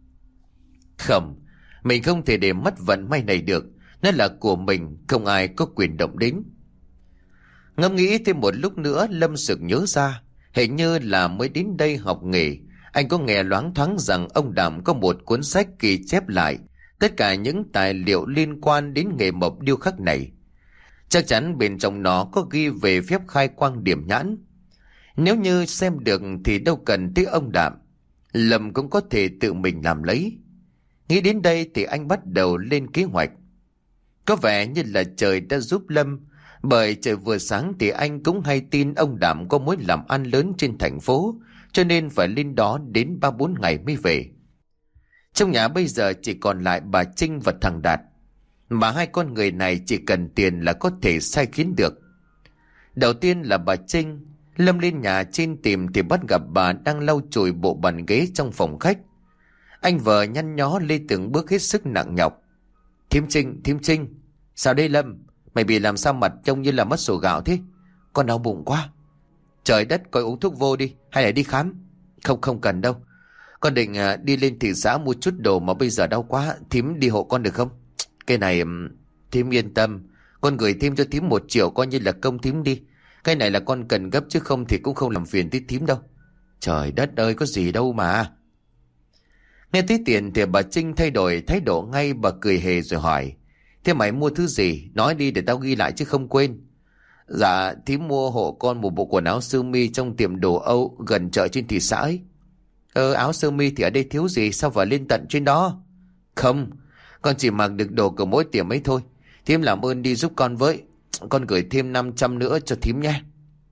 Không, mình không thể để mất vận may này được. Nó là của mình, không ai có quyền động đến. Ngẫm nghĩ thêm một lúc nữa, Lâm sực nhớ ra, hình như là mới đến đây học nghề, anh có nghe loáng thoáng rằng ông Đạm có một cuốn sách ghi chép lại tất cả những tài liệu liên quan đến nghề mộc điêu khắc này. Chắc chắn bên trong nó có ghi về phép khai quang điểm nhãn. Nếu như xem được thì đâu cần tới ông Đạm, Lâm cũng có thể tự mình làm lấy. Nghĩ đến đây thì anh bắt đầu lên kế hoạch. Có vẻ như là trời đã giúp Lâm, bởi trời vừa sáng thì anh cũng hay tin ông Đạm có mối làm ăn lớn trên thành phố, cho nên phải lên đó đến ba bốn ngày mới về. Trong nhà bây giờ chỉ còn lại bà Trinh và thằng Đạt, mà hai con người này chỉ cần tiền là có thể sai khiến được. Đầu tiên là bà Trinh. Lâm lên nhà trên tìm thì bắt gặp bà đang lau chùi bộ bàn ghế trong phòng khách. Anh vợ nhăn nhó lê từng bước hết sức nặng nhọc. Thím Trinh, thím Trinh, sao đây Lâm? Mày bị làm sao mặt trông như là mất sổ gạo thế? Con đau bụng quá. Trời đất, coi uống thuốc vô đi, hay là đi khám? Không, không cần đâu. Con định à, đi lên thị xã mua chút đồ mà bây giờ đau quá. Thím đi hộ con được không? Cái này thím yên tâm, con gửi thêm cho thím một triệu coi như là công thím đi. Cái này là con cần gấp chứ không thì cũng không làm phiền tới thím đâu. Trời đất ơi, có gì đâu mà. Nghe thấy tiền thì bà Trinh thay đổi thái độ ngay. Bà cười hề rồi hỏi, thế mày mua thứ gì? Nói đi để tao ghi lại chứ không quên. Dạ thím mua hộ con một bộ quần áo sơ mi trong tiệm đồ Âu gần chợ trên thị xã ấy. Ờ áo sơ mi thì ở đây thiếu gì, sao phải lên tận trên đó? Không, con chỉ mặc được đồ của mỗi tiệm ấy thôi. Thím làm ơn đi giúp con với. Con gửi thêm năm trăm nữa cho thím nhé.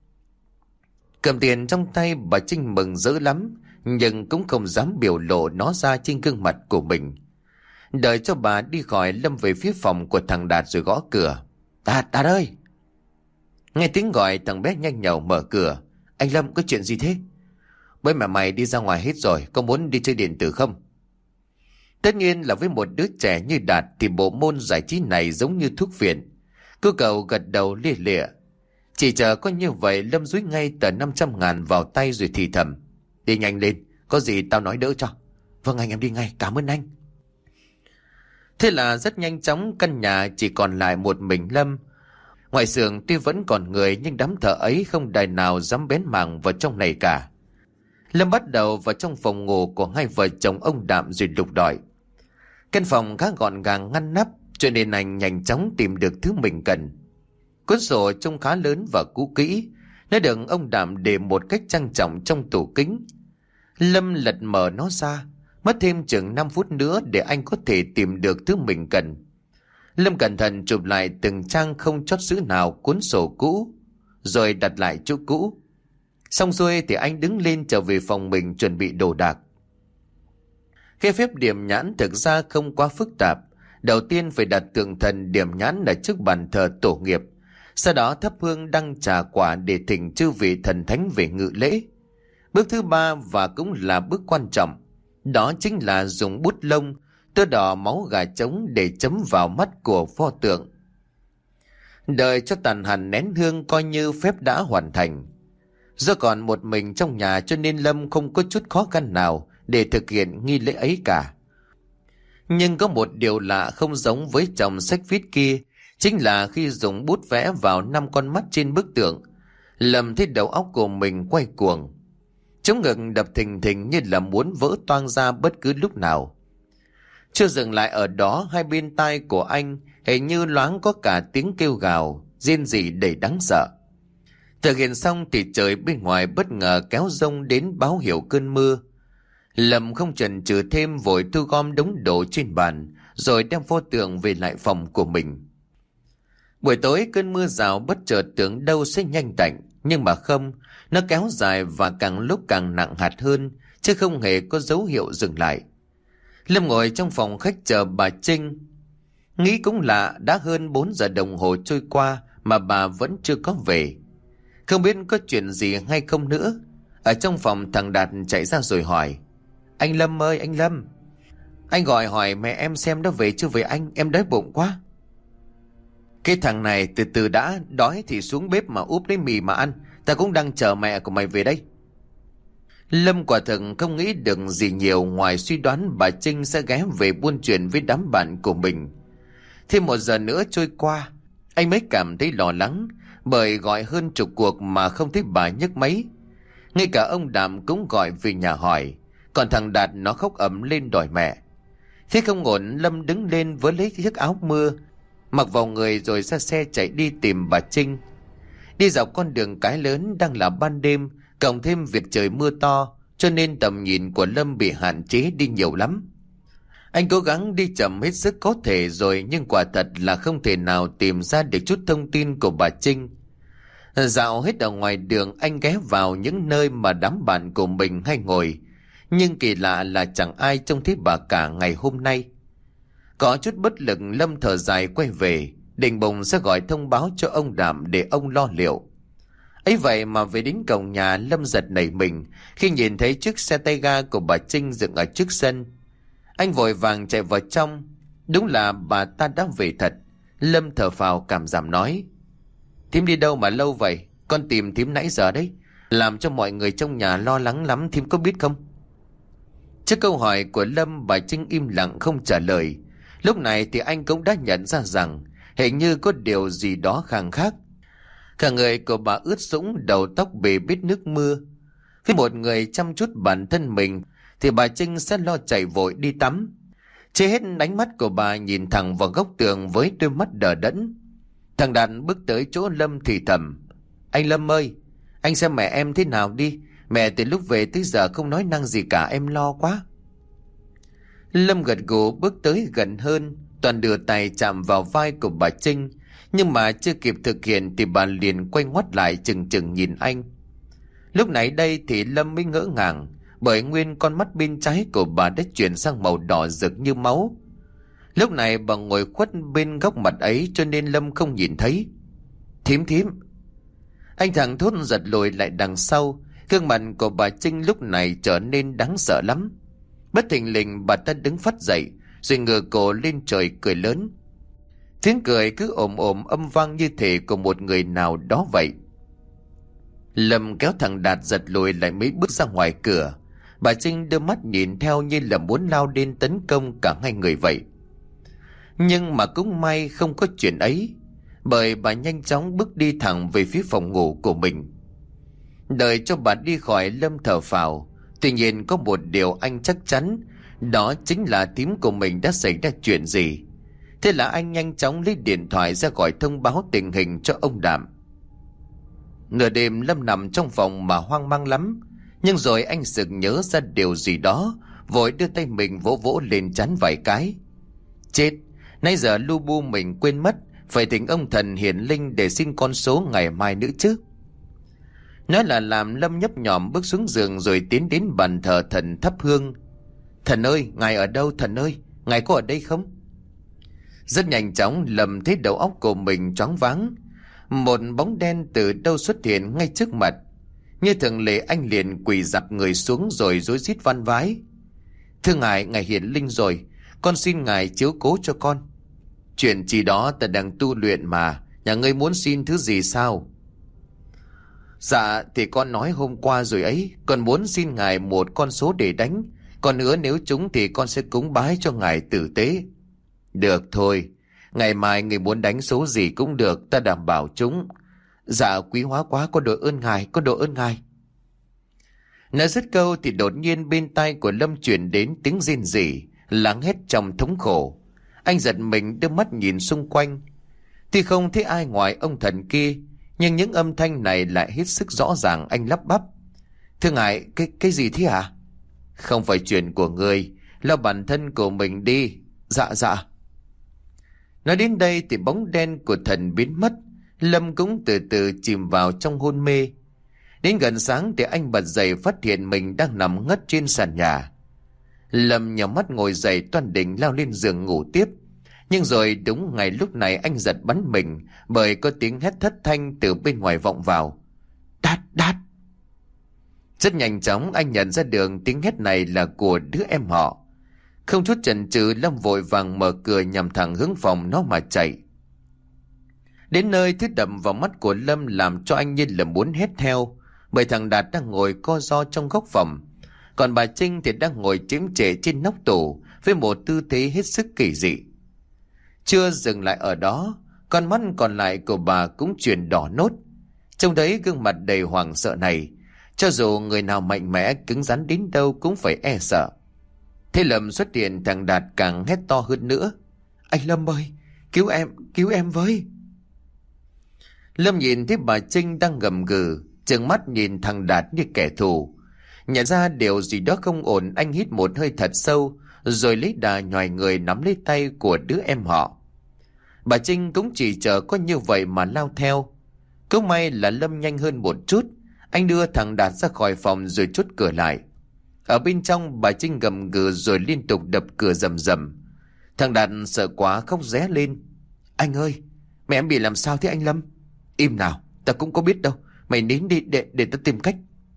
Cầm tiền trong tay, bà Trinh mừng rỡ lắm, nhưng cũng không dám biểu lộ nó ra trên gương mặt của mình. Đợi cho bà đi khỏi, Lâm về phía phòng của thằng Đạt rồi gõ cửa. Đạt, Đạt ơi! Nghe tiếng gọi, thằng bé nhanh nhảu mở cửa. Anh Lâm, có chuyện gì thế? Bố mẹ mày đi ra ngoài hết rồi, có muốn đi chơi điện tử không? Tất nhiên là với một đứa trẻ như Đạt thì bộ môn giải trí này giống như thuốc phiện. Cô cậu gật đầu lia lịa. Chỉ chờ có như vậy, Lâm dúi ngay tờ năm trăm ngàn vào tay rồi thì thầm. Đi nhanh lên, có gì tao nói đỡ cho. Vâng anh, em đi ngay, cảm ơn anh. Thế là rất nhanh chóng căn nhà chỉ còn lại một mình Lâm. Ngoài xưởng tuy vẫn còn người nhưng đám thợ ấy không đài nào dám bén mảng vào trong này cả. Lâm bắt đầu vào trong phòng ngủ của hai vợ chồng ông Đạm rồi lục đòi. Căn phòng khá gọn gàng ngăn nắp, cho nên anh nhanh chóng tìm được thứ mình cần. Cuốn sổ trông khá lớn và cũ kỹ, nó được ông Đạm để một cách trang trọng trong tủ kính. Lâm lật mở nó ra, mất thêm chừng năm phút nữa để anh có thể tìm được thứ mình cần. Lâm cẩn thận chụp lại từng trang không chót chữ nào cuốn sổ cũ, rồi đặt lại chỗ cũ. Xong xuôi thì anh đứng lên trở về phòng mình chuẩn bị đồ đạc. Cái phép điểm nhãn thực ra không quá phức tạp. Đầu tiên phải đặt tượng thần điểm nhãn ở trước bàn thờ tổ nghiệp. Sau đó thắp hương đăng trà quả để thỉnh chư vị thần thánh về ngự lễ. Bước thứ ba và cũng là bước quan trọng, đó chính là dùng bút lông tô đỏ máu gà trống để chấm vào mắt của pho tượng. Đợi cho tàn hẳn nén hương coi như phép đã hoàn thành. Do còn một mình trong nhà cho nên Lâm không có chút khó khăn nào để thực hiện nghi lễ ấy cả. Nhưng có một điều lạ không giống với chồng sách viết kia, chính là khi dùng bút vẽ vào năm con mắt trên bức tượng, Lâm thấy đầu óc của mình quay cuồng. Chống ngực đập thình thình như là muốn vỡ toang ra bất cứ lúc nào. Chưa dừng lại ở đó, hai bên tai của anh hình như loáng có cả tiếng kêu gào, rên rỉ đầy đáng sợ. Thực hiện xong thì trời bên ngoài bất ngờ kéo giông đến báo hiệu cơn mưa. Lâm không chần chừ thêm, vội thu gom đống đồ trên bàn rồi đem pho tượng về lại phòng của mình. Buổi tối cơn mưa rào bất chợt tưởng đâu sẽ nhanh tạnh, nhưng mà không, nó kéo dài và càng lúc càng nặng hạt hơn, chứ không hề có dấu hiệu dừng lại. Lâm ngồi trong phòng khách chờ bà Trinh. Nghĩ cũng lạ, đã hơn bốn giờ đồng hồ trôi qua mà bà vẫn chưa có về. Không biết có chuyện gì hay không nữa. Ở trong phòng thằng Đạt chạy ra rồi hỏi: Anh Lâm ơi, anh Lâm, anh gọi hỏi mẹ em xem đã về chưa về anh, em đói bụng quá. Cái thằng này từ từ đã, đói thì xuống bếp mà úp lấy mì mà ăn, ta cũng đang chờ mẹ của mày về đây. Lâm quả thực không nghĩ được gì nhiều ngoài suy đoán bà Trinh sẽ ghé về buôn chuyện với đám bạn của mình. Thêm một giờ nữa trôi qua, anh mới cảm thấy lo lắng, bởi gọi hơn chục cuộc mà không thấy bà nhấc máy. Ngay cả ông Đàm cũng gọi về nhà hỏi, còn thằng Đạt nó khóc ầm lên đòi mẹ. Thế không ổn, Lâm đứng lên với lấy chiếc áo mưa, mặc vào người rồi ra xe chạy đi tìm bà Trinh. Đi dọc con đường cái lớn, đang là ban đêm, cộng thêm việc trời mưa to, cho nên tầm nhìn của Lâm bị hạn chế đi nhiều lắm. Anh cố gắng đi chậm hết sức có thể rồi, nhưng quả thật là không thể nào tìm ra được chút thông tin của bà Trinh. Dạo hết ở ngoài đường, anh ghé vào những nơi mà đám bạn của mình hay ngồi, nhưng kỳ lạ là chẳng ai trông thấy bà cả ngày hôm nay. Có chút bất lực, Lâm thở dài quay về, định bụng sẽ gọi thông báo cho ông Đàm để ông lo liệu. Ấy vậy mà về đến cổng nhà, Lâm giật nảy mình khi nhìn thấy chiếc xe tay ga của bà Trinh dựng ở trước sân. Anh vội vàng chạy vào trong. Đúng là bà ta đã về thật. Lâm thở phào cảm giảm nói: Thím đi đâu mà lâu vậy? Con tìm thím nãy giờ đấy, làm cho mọi người trong nhà lo lắng lắm, thím có biết không? Trước câu hỏi của Lâm, bà Trinh im lặng không trả lời. Lúc này thì anh cũng đã nhận ra rằng hình như có điều gì đó khang khác. Cả người của bà ướt sũng, đầu tóc bề bết nước mưa. Với một người chăm chút bản thân mình thì bà Trinh sẽ lo chạy vội đi tắm. Chưa hết, ánh mắt của bà nhìn thẳng vào góc tường với đôi mắt đờ đẫn. Thằng Đạt bước tới chỗ Lâm thì thầm: Anh Lâm ơi, anh xem mẹ em thế nào đi. Mẹ từ lúc về tới giờ không nói năng gì cả, em lo quá. Lâm gật gù bước tới gần hơn, toàn đưa tay chạm vào vai của bà Trinh. Nhưng mà chưa kịp thực hiện thì bà liền quay ngoắt lại chừng chừng nhìn anh. Lúc này đây thì Lâm mới ngỡ ngàng, bởi nguyên con mắt bên trái của bà đã chuyển sang màu đỏ rực như máu. Lúc này bà ngồi khuất bên góc mặt ấy cho nên Lâm không nhìn thấy. Thím thím. Anh thằng thốt giật lùi lại đằng sau. Gương mặt của bà Trinh lúc này trở nên đáng sợ lắm. Bất thình lình bà ta đứng phắt dậy, rồi ngửa cổ lên trời cười lớn. Tiếng cười cứ ồm ồm âm vang như thể của một người nào đó vậy. Lâm kéo thằng Đạt giật lùi lại mấy bước ra ngoài cửa. Bà Trinh đưa mắt nhìn theo như là muốn lao đến tấn công cả hai người vậy. Nhưng mà cũng may không có chuyện ấy, bởi bà nhanh chóng bước đi thẳng về phía phòng ngủ của mình. Đợi cho bà đi khỏi, Lâm thở phào. Tuy nhiên có một điều anh chắc chắn, đó chính là thím của mình đã xảy ra chuyện gì. Thế là anh nhanh chóng lấy điện thoại ra gọi thông báo tình hình cho ông Đàm. Nửa đêm Lâm nằm trong phòng mà hoang mang lắm. Nhưng rồi anh sực nhớ ra điều gì đó, vội đưa tay mình vỗ vỗ lên trán vài cái. Chết, nãy giờ lu bu mình quên mất phải thỉnh ông thần hiển linh để xin con số ngày mai nữa chứ. Nói là làm, Lâm nhấp nhòm bước xuống giường rồi tiến đến bàn thờ thần thắp hương. Thần ơi, ngài ở đâu thần ơi? Ngài có ở đây không? Rất nhanh chóng Lâm thấy đầu óc của mình choáng váng. Một bóng đen từ đâu xuất hiện ngay trước mặt. Như thường lệ anh liền quỳ dạp người xuống rồi rối rít van vái. Thưa ngài, ngài hiển linh rồi, con xin ngài chiếu cố cho con. Chuyện gì đó ta đang tu luyện mà, nhà ngươi muốn xin thứ gì sao? Dạ thì con nói hôm qua rồi ấy, con muốn xin ngài một con số để đánh. Còn nữa nếu trúng thì con sẽ cúng bái cho ngài tử tế. Được thôi, ngày mai người muốn đánh số gì cũng được, ta đảm bảo trúng. Dạ quý hóa quá, có đội ơn ngài, có đội ơn ngài. Nói dứt câu thì đột nhiên bên tai của Lâm truyền đến tiếng rên rỉ, lắng hét trong thống khổ. Anh giật mình đưa mắt nhìn xung quanh. Tuy không thấy ai ngoài ông thần kia, nhưng những âm thanh này lại hết sức rõ ràng. Anh lắp bắp. Thưa ngài, cái cái gì thế hả? Không phải chuyện của người, lo bản thân của mình đi. Dạ dạ. Nói đến đây thì bóng đen của thần biến mất. Lâm cũng từ từ chìm vào trong hôn mê. Đến gần sáng thì anh bật dậy phát hiện mình đang nằm ngất trên sàn nhà. Lâm nhắm mắt ngồi dậy toan định lao lên giường ngủ tiếp. Nhưng rồi đúng ngày lúc này anh giật bắn mình bởi có tiếng hét thất thanh từ bên ngoài vọng vào. Đát đát. Rất nhanh chóng anh nhận ra được tiếng hét này là của đứa em họ. Không chút chần chừ Lâm vội vàng mở cửa nhằm thẳng hướng phòng nó mà chạy. Đến nơi thứ đập vào mắt của Lâm làm cho anh như là muốn hét theo. Bởi thằng Đạt đang ngồi co ro trong góc phòng, còn bà Trinh thì đang ngồi chiếm trệ trên nóc tủ với một tư thế hết sức kỳ dị. Chưa dừng lại ở đó, con mắt còn lại của bà cũng chuyển đỏ nốt. Trông thấy gương mặt đầy hoảng sợ này, cho dù người nào mạnh mẽ cứng rắn đến đâu cũng phải e sợ. Thế Lâm xuất hiện, thằng Đạt càng hét to hơn nữa. Anh Lâm ơi, cứu em, cứu em với. Lâm nhìn thấy bà Trinh đang gầm gừ, trừng mắt nhìn thằng Đạt như kẻ thù. Nhận ra điều gì đó không ổn, anh hít một hơi thật sâu, rồi lấy đà nhòi người nắm lấy tay của đứa em họ. Bà Trinh cũng chỉ chờ có như vậy mà lao theo. Cứ may là Lâm nhanh hơn một chút, anh đưa thằng Đạt ra khỏi phòng rồi chốt cửa lại. Ở bên trong bà Trinh gầm gừ rồi liên tục đập cửa rầm rầm. Thằng Đạt sợ quá khóc ré lên. Anh ơi, mẹ em bị làm sao thế anh Lâm? Im nào, ta cũng có biết đâu. Mày nín đi để, để ta tìm cách.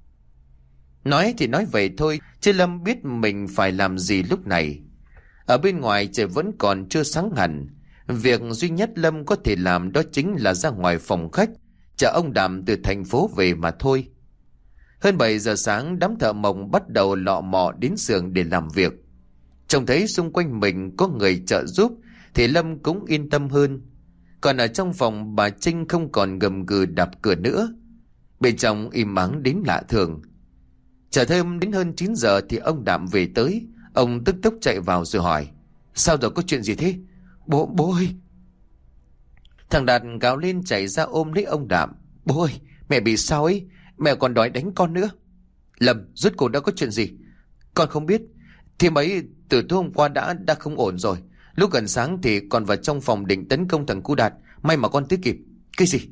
Nói thì nói vậy thôi, chứ Lâm biết mình phải làm gì lúc này. Ở bên ngoài trời vẫn còn chưa sáng hẳn. Việc duy nhất Lâm có thể làm đó chính là ra ngoài phòng khách, chờ ông Đàm từ thành phố về mà thôi. Hơn bảy giờ sáng, đám thợ mộc bắt đầu lọ mọ đến xưởng để làm việc. Trông thấy xung quanh mình có người trợ giúp thì Lâm cũng yên tâm hơn. Còn ở trong phòng, bà Trinh không còn gầm gừ đạp cửa nữa. Bên trong im ắng đến lạ thường. Chờ thêm đến hơn chín giờ thì ông Đạm về tới. Ông tức tốc chạy vào rồi hỏi. Sao rồi, có chuyện gì thế? Bố, bố ơi. Thằng Đạt gào lên chạy ra ôm lấy ông Đạm. Bố ơi, mẹ bị sao ấy? Mẹ còn đòi đánh con nữa. Lâm, rốt cuộc đã có chuyện gì? Con không biết. Thì mấy từ tối hôm qua đã đã không ổn rồi. Lúc gần sáng thì còn vào trong phòng định tấn công thằng Cu Đạt. May mà con tới kịp. Cái gì?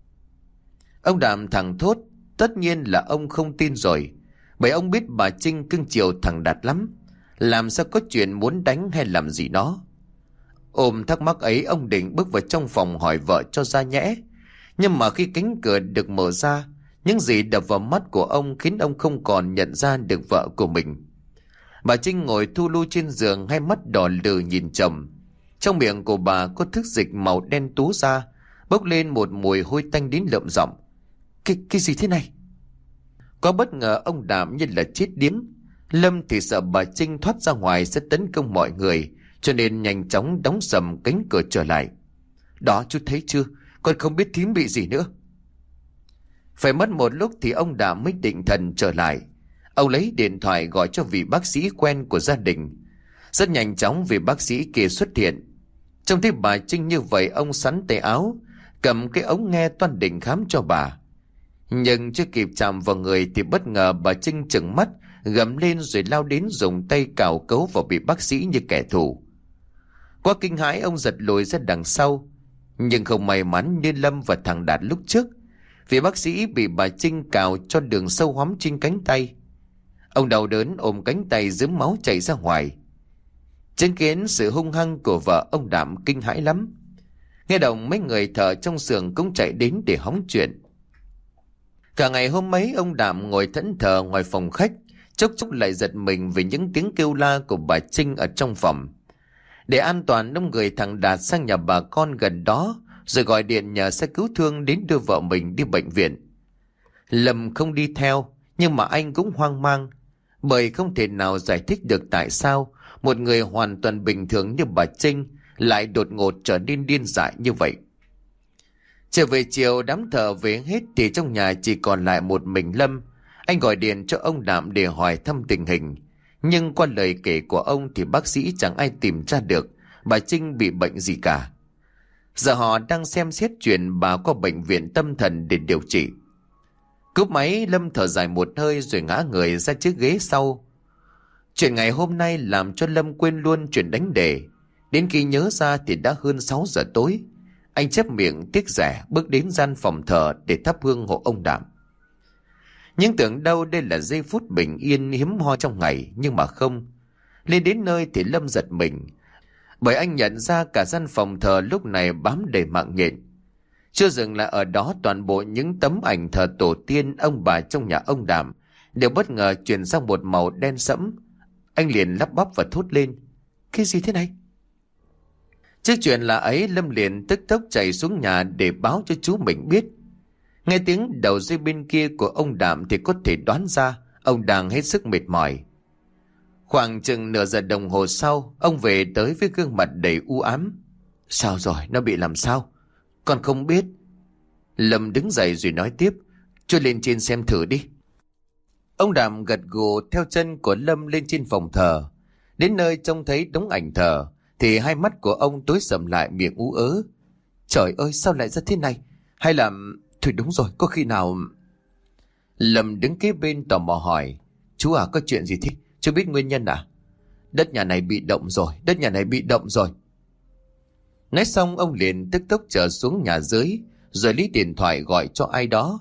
Ông Đạm thẳng thốt. Tất nhiên là ông không tin rồi. Bởi ông biết bà Trinh cưng chiều thằng Đạt lắm. Làm sao có chuyện muốn đánh hay làm gì nó. Ôm thắc mắc ấy, ông định bước vào trong phòng hỏi vợ cho ra nhẽ. Nhưng mà khi cánh cửa được mở ra, những gì đập vào mắt của ông khiến ông không còn nhận ra được vợ của mình. Bà Trinh ngồi thu lu trên giường, hai mắt đỏ lừ nhìn chồng. Trong miệng của bà có thứ dịch màu đen túa ra, bốc lên một mùi hôi tanh đến lợm giọng. Cái, cái gì thế này? Có bất ngờ ông Đạm như là chết điếng. Lâm thì sợ bà Trinh thoát ra ngoài sẽ tấn công mọi người, cho nên nhanh chóng đóng sầm cánh cửa trở lại. Đó, chú thấy chưa? Con không biết thím bị gì nữa. Phải mất một lúc thì ông Đạm mới định thần trở lại. Ông lấy điện thoại gọi cho vị bác sĩ quen của gia đình. Rất nhanh chóng vị bác sĩ kia xuất hiện. Trông thấy bà Trinh như vậy, ông sắn tay áo, cầm cái ống nghe toan định khám cho bà. Nhưng chưa kịp chạm vào người thì bất ngờ bà Trinh trừng mắt, gầm lên rồi lao đến dùng tay cào cấu vào vị bác sĩ như kẻ thù. Quá kinh hãi, ông giật lùi ra đằng sau. Nhưng không may mắn như Lâm và thằng Đạt lúc trước. Vị bác sĩ bị bà Trinh cào cho đường sâu hoắm trên cánh tay. Ông đau đớn ôm cánh tay dướm máu chảy ra ngoài. Chứng kiến sự hung hăng của vợ, ông Đạm kinh hãi lắm. Nghe động mấy người thợ trong xưởng cũng chạy đến để hóng chuyện. Cả ngày hôm ấy ông Đạm ngồi thẫn thờ ngoài phòng khách, chốc chốc lại giật mình vì những tiếng kêu la của bà Trinh ở trong phòng. Để an toàn, ông gửi thằng Đạt sang nhà bà con gần đó, rồi gọi điện nhờ xe cứu thương đến đưa vợ mình đi bệnh viện. Lâm không đi theo, nhưng mà anh cũng hoang mang, bởi không thể nào giải thích được tại sao một người hoàn toàn bình thường như bà Trinh lại đột ngột trở nên điên dại như vậy. Trở về chiều, đám thợ về hết thì trong nhà chỉ còn lại một mình Lâm. Anh gọi điện cho ông Đạm để hỏi thăm tình hình, nhưng qua lời kể của ông thì bác sĩ chẳng ai tìm ra được bà Trinh bị bệnh gì cả. Giờ họ đang xem xét chuyển bà qua bệnh viện tâm thần để điều trị. Cúp máy, Lâm thở dài một hơi rồi ngã người ra chiếc ghế sau. Chuyện ngày hôm nay làm cho Lâm quên luôn chuyện đánh đề. Đến khi nhớ ra thì đã hơn sáu giờ tối. Anh chép miệng tiếc rẻ bước đến gian phòng thờ để thắp hương hộ ông Đạm. Nhưng tưởng đâu đây là giây phút bình yên hiếm hoi trong ngày, nhưng mà không. Lên đến nơi thì Lâm giật mình, bởi anh nhận ra cả gian phòng thờ lúc này bám đầy mạng nhện. Chưa dừng lại ở đó, toàn bộ những tấm ảnh thờ tổ tiên ông bà trong nhà ông Đạm đều bất ngờ chuyển sang một màu đen sẫm. Anh liền lắp bắp và thốt lên: cái gì thế này? Trước chuyện là ấy, Lâm liền tức tốc chạy xuống nhà để báo cho chú mình biết. Nghe tiếng đầu dây bên kia của ông Đạm thì có thể đoán ra ông đang hết sức mệt mỏi. Khoảng chừng nửa giờ đồng hồ sau, ông về tới với gương mặt đầy u ám. Sao rồi, nó bị làm sao? Con không biết. Lâm đứng dậy rồi nói tiếp: Chú lên trên xem thử đi. Ông Đạm gật gù theo chân của Lâm lên trên phòng thờ. Đến nơi trông thấy đống ảnh thờ thì hai mắt của ông tối sầm lại, miệng ú ớ. Trời ơi, sao lại ra thế này? Hay là... Thôi đúng rồi, có khi nào... Lâm đứng kế bên tò mò hỏi: Chú à, có chuyện gì thế? Chú biết nguyên nhân à? Đất nhà này bị động rồi, đất nhà này bị động rồi. Nói xong ông liền tức tốc trở xuống nhà dưới, rồi lấy điện thoại gọi cho ai đó.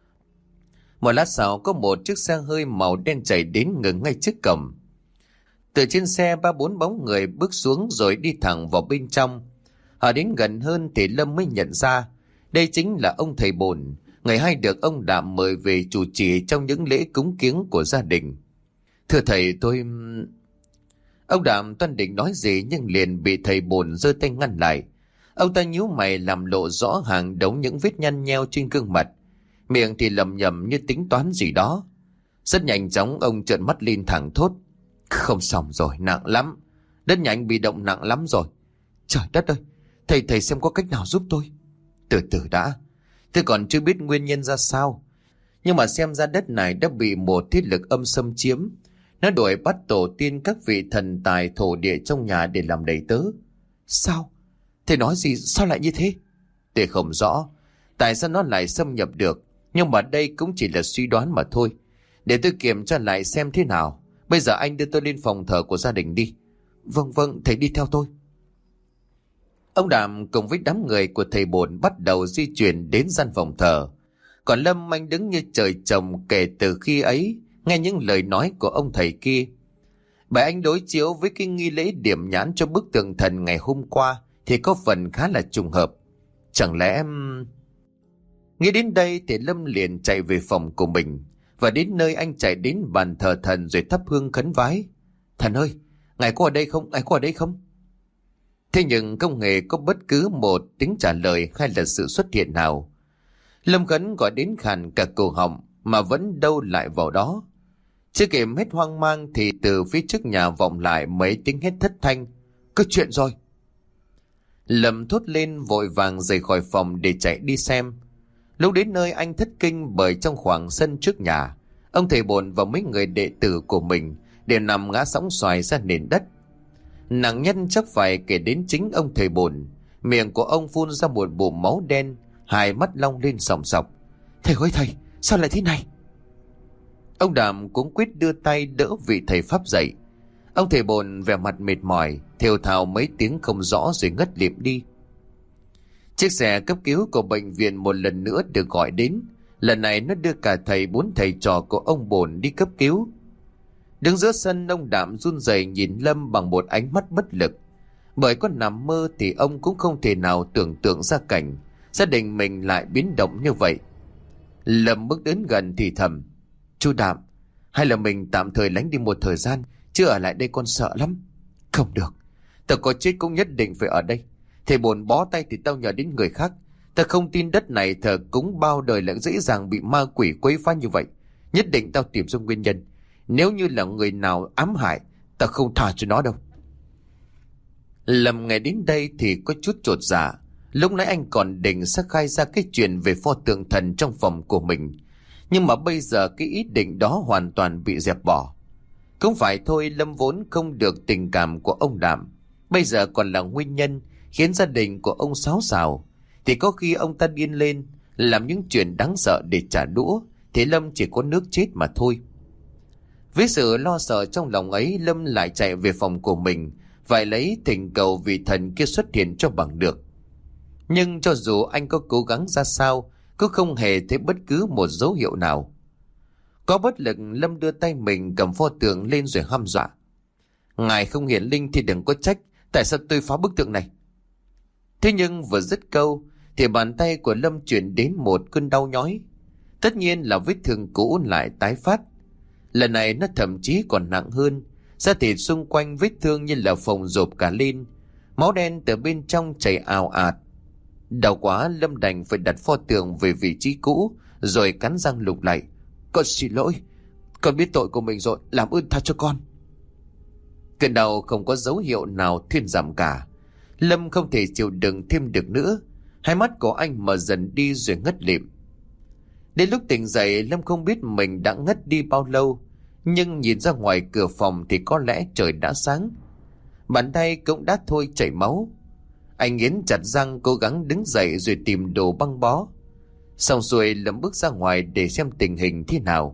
Một lát sau có một chiếc xe hơi màu đen chạy đến ngừng ngay trước cổng. Từ trên xe ba bốn bóng người bước xuống rồi đi thẳng vào bên trong. Họ đến gần hơn thì Lâm mới nhận ra đây chính là ông thầy bồn, người hay được ông Đạm mời về chủ trì trong những lễ cúng kiếng của gia đình. Thưa thầy, tôi... Ông Đạm toan định nói gì nhưng liền bị thầy bồn giơ tay ngăn lại. Ông ta nhíu mày làm lộ rõ hàng đống những vết nhăn nheo trên gương mặt, miệng thì lầm nhầm như tính toán gì đó. Rất nhanh chóng ông trợn mắt lên thẳng thốt: Không xong rồi, nặng lắm. Đất nhà anh bị động nặng lắm rồi. Trời đất ơi, thầy thầy xem có cách nào giúp tôi. Từ từ đã, tôi còn chưa biết nguyên nhân ra sao, nhưng mà xem ra đất này đã bị một thế lực âm xâm chiếm. Nó đuổi bắt tổ tiên các vị thần tài thổ địa trong nhà để làm đầy tớ. Sao? Thầy nói gì? Sao lại như thế? Tôi không rõ tại sao nó lại xâm nhập được, nhưng mà đây cũng chỉ là suy đoán mà thôi. Để tôi kiểm tra lại xem thế nào. Bây giờ anh đưa tôi lên phòng thờ của gia đình đi. Vâng vâng, thầy đi theo tôi. Ông Đạm cùng với đám người của thầy bồn bắt đầu di chuyển đến gian phòng thờ. Còn Lâm, anh đứng như trời trồng kể từ khi ấy nghe những lời nói của ông thầy kia. Bởi anh đối chiếu với cái nghi lễ điểm nhãn cho bức tượng thần ngày hôm qua thì có phần khá là trùng hợp. Chẳng lẽ... Nghĩ đến đây thì Lâm liền chạy về phòng của mình. Và đến nơi anh chạy đến bàn thờ thần rồi thắp hương khấn vái. Thần ơi, ngài có ở đây không? Ngài có ở đây không? Thế nhưng không hề có bất cứ một tiếng trả lời hay là sự xuất hiện nào. Lâm khấn gọi đến khàn cả cổ họng mà vẫn đâu lại vào đó. Chưa kịp hết hoang mang thì từ phía trước nhà vọng lại mấy tiếng hét thất thanh. Có chuyện rồi. Lâm thốt lên vội vàng rời khỏi phòng để chạy đi xem. Lúc đến nơi anh thất kinh bởi trong khoảng sân trước nhà, ông thầy bồn và mấy người đệ tử của mình đều nằm ngã sõng xoài ra nền đất. Nặng nhất chắc phải kể đến chính ông thầy bồn. Miệng của ông phun ra một bụng máu đen, hai mắt long lên sòng sọc. Thầy ơi thầy, sao lại thế này? Ông Đạm cũng quyết đưa tay đỡ vị thầy pháp dậy. Ông thầy bồn vẻ mặt mệt mỏi, thều thào mấy tiếng không rõ rồi ngất lịm đi. Chiếc xe cấp cứu của bệnh viện một lần nữa được gọi đến. Lần này nó đưa cả thầy bốn thầy trò của ông bồn đi cấp cứu. Đứng giữa sân, ông Đạm run rẩy nhìn Lâm bằng một ánh mắt bất lực. Bởi có nằm mơ thì ông cũng không thể nào tưởng tượng ra cảnh gia đình mình lại biến động như vậy. Lâm bước đến gần thì thầm: "Chú Đạm, hay là mình tạm thời lánh đi một thời gian, chứ ở lại đây con sợ lắm." "Không được, tao có chết cũng nhất định phải ở đây. Thầy bồn bó tay thì tao nhờ đến người khác. Tao không tin đất này thờ cúng bao đời lại dễ dàng bị ma quỷ quấy phá như vậy. Nhất định tao tìm ra nguyên nhân. Nếu như là người nào ám hại, tao không tha cho nó đâu." Lâm nghe đến đây thì có chút chột dạ. Lúc nãy anh còn định sẽ khai ra cái chuyện về pho tượng thần trong phòng của mình, nhưng mà bây giờ cái ý định đó hoàn toàn bị dẹp bỏ. Cũng phải thôi, Lâm vốn không được tình cảm của ông Đạm, bây giờ còn là nguyên nhân khiến gia đình của ông xáo xào, thì có khi ông ta điên lên làm những chuyện đáng sợ để trả đũa, thì Lâm chỉ có nước chết mà thôi. Với sự lo sợ trong lòng ấy, Lâm lại chạy về phòng của mình, phải lấy thỉnh cầu vị thần kia xuất hiện cho bằng được. Nhưng cho dù anh có cố gắng ra sao, cũng không hề thấy bất cứ một dấu hiệu nào. Có bất lực, Lâm đưa tay mình cầm pho tượng lên rồi hăm dọa: "Ngài không hiển linh thì đừng có trách tại sao tôi phá bức tượng này." Thế nhưng vừa dứt câu thì bàn tay của Lâm chuyển đến một cơn đau nhói. Tất nhiên là vết thương cũ lại tái phát. Lần này nó thậm chí còn nặng hơn. Da thịt xung quanh vết thương như là phồng rộp cả lên, máu đen từ bên trong chảy ào ạt. Đau quá, Lâm đành phải đặt pho tượng về vị trí cũ, rồi cắn răng lục lại: "Con xin lỗi, con biết tội của mình rồi, làm ơn tha cho con." Cơn đau không có dấu hiệu nào thuyên giảm cả. Lâm không thể chịu đựng thêm được nữa. Hai mắt của anh mở dần đi rồi ngất lịm. Đến lúc tỉnh dậy, Lâm không biết mình đã ngất đi bao lâu, nhưng nhìn ra ngoài cửa phòng thì có lẽ trời đã sáng. Bàn tay cũng đã thôi chảy máu. Anh nghiến chặt răng cố gắng đứng dậy rồi tìm đồ băng bó. Xong xuôi, Lâm bước ra ngoài để xem tình hình thế nào.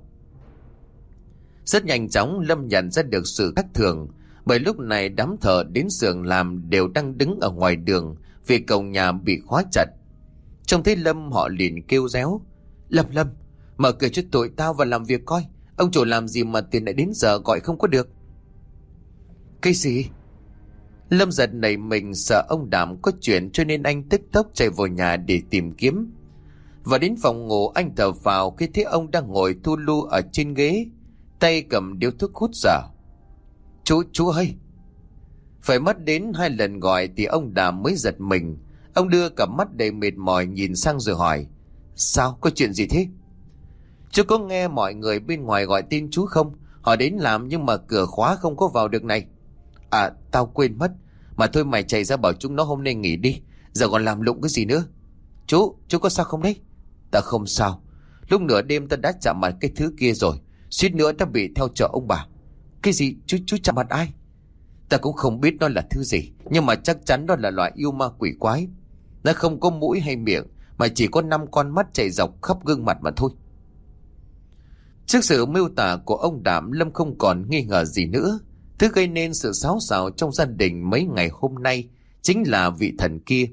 Rất nhanh chóng Lâm nhận ra được sự khác thường, bởi lúc này đám thợ đến xưởng làm đều đang đứng ở ngoài đường vì cổng nhà bị khóa chặt. Trông thấy Lâm, họ liền kêu réo: "Lâm, Lâm, mở cửa cho tụi tao và làm việc coi. Ông chủ làm gì mà tiền lại đến giờ gọi không có được." "Cái gì?" Lâm giật nảy mình, sợ ông Đạm có chuyện, cho nên anh tức tốc chạy vào nhà để tìm kiếm. Và đến phòng ngủ, anh thở vào khi thấy ông đang ngồi thu lu ở trên ghế, tay cầm điếu thuốc hút dở. Chú, chú ơi!" Phải mất đến hai lần gọi thì ông Đàm mới giật mình. Ông đưa cặp mắt đầy mệt mỏi nhìn sang rồi hỏi: "Sao, có chuyện gì thế?" "Chú có nghe mọi người bên ngoài gọi tên chú không? Họ đến làm nhưng mà cửa khóa không có vào được này." "À, tao quên mất. Mà thôi mày chạy ra bảo chúng nó hôm nay nghỉ đi, giờ còn làm lụng cái gì nữa." Chú, chú có sao không đấy?" "Ta không sao. Lúc nửa đêm ta đã chạm mặt cái thứ kia rồi, suýt nữa ta bị theo chợ ông bà." "Cái gì? Chú chú chạm mặt ai?" "Ta cũng không biết nó là thứ gì, nhưng mà chắc chắn đó là loại yêu ma quỷ quái. Nó không có mũi hay miệng, mà chỉ có năm con mắt chạy dọc khắp gương mặt mà thôi." Trước sự miêu tả của ông Đạm, Lâm không còn nghi ngờ gì nữa. Thứ gây nên sự xáo xào trong gia đình mấy ngày hôm nay chính là vị thần kia.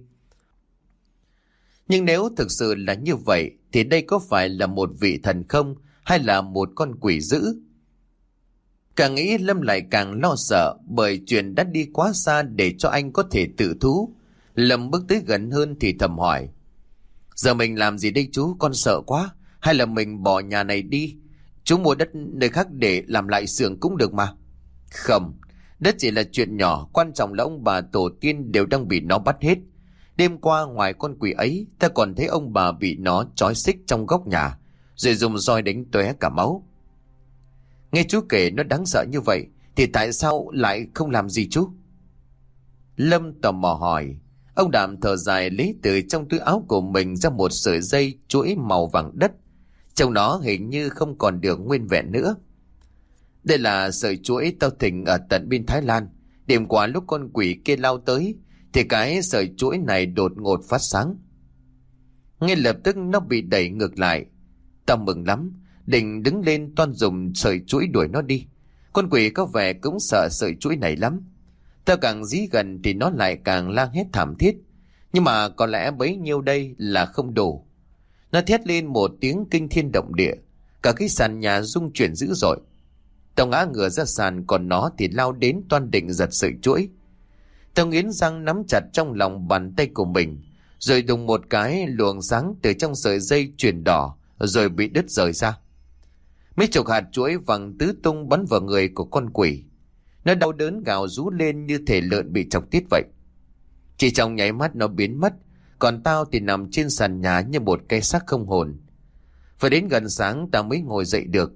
Nhưng nếu thực sự là như vậy thì đây có phải là một vị thần không, hay là một con quỷ dữ? Càng nghĩ Lâm lại càng lo sợ, bởi chuyện đã đi quá xa để cho anh có thể tự thú. Lâm bước tới gần hơn thì thầm hỏi: "Giờ mình làm gì đây chú? Con sợ quá. Hay là mình bỏ nhà này đi? Chú mua đất nơi khác để làm lại xưởng cũng được mà." "Không, đất chỉ là chuyện nhỏ, quan trọng là ông bà tổ tiên đều đang bị nó bắt hết. Đêm qua ngoài con quỷ ấy, ta còn thấy ông bà bị nó trói xích trong góc nhà, rồi dùng roi đánh tóe cả máu." Nghe chú kể nó đáng sợ như vậy, thì tại sao lại không làm gì chú? Lâm tò mò hỏi. Ông Đạm thở dài lấy từ trong túi áo của mình ra một sợi dây chuỗi màu vàng đất. Trong nó hình như không còn được nguyên vẹn nữa. "Đây là sợi chuỗi tao thỉnh ở tận bên Thái Lan. Đêm qua lúc con quỷ kia lao tới, thì cái sợi chuỗi này đột ngột phát sáng. Ngay lập tức nó bị đẩy ngược lại. Tao mừng lắm, định đứng lên toan dùng sợi chuỗi đuổi nó đi. Con quỷ có vẻ cũng sợ sợi chuỗi này lắm. Tao càng dí gần thì nó lại càng la hét thảm thiết. Nhưng mà có lẽ bấy nhiêu đây là không đủ. Nó thét lên một tiếng kinh thiên động địa, cả cái sàn nhà rung chuyển dữ dội. Tao ngã ngửa ra sàn, còn nó thì lao đến toan định giật sợi chuỗi. Tao nghiến răng nắm chặt trong lòng bàn tay của mình, rồi đùng một cái, luồng sáng từ trong sợi dây chuyển đỏ rồi bị đứt rời ra. Mấy chục hạt chuỗi văng tứ tung bắn vào người của con quỷ. Nó đau đớn gào rú lên như thể lợn bị chọc tiết vậy. Chỉ trong nháy mắt nó biến mất, còn tao thì nằm trên sàn nhà như một cái xác không hồn. Phải đến gần sáng tao mới ngồi dậy được.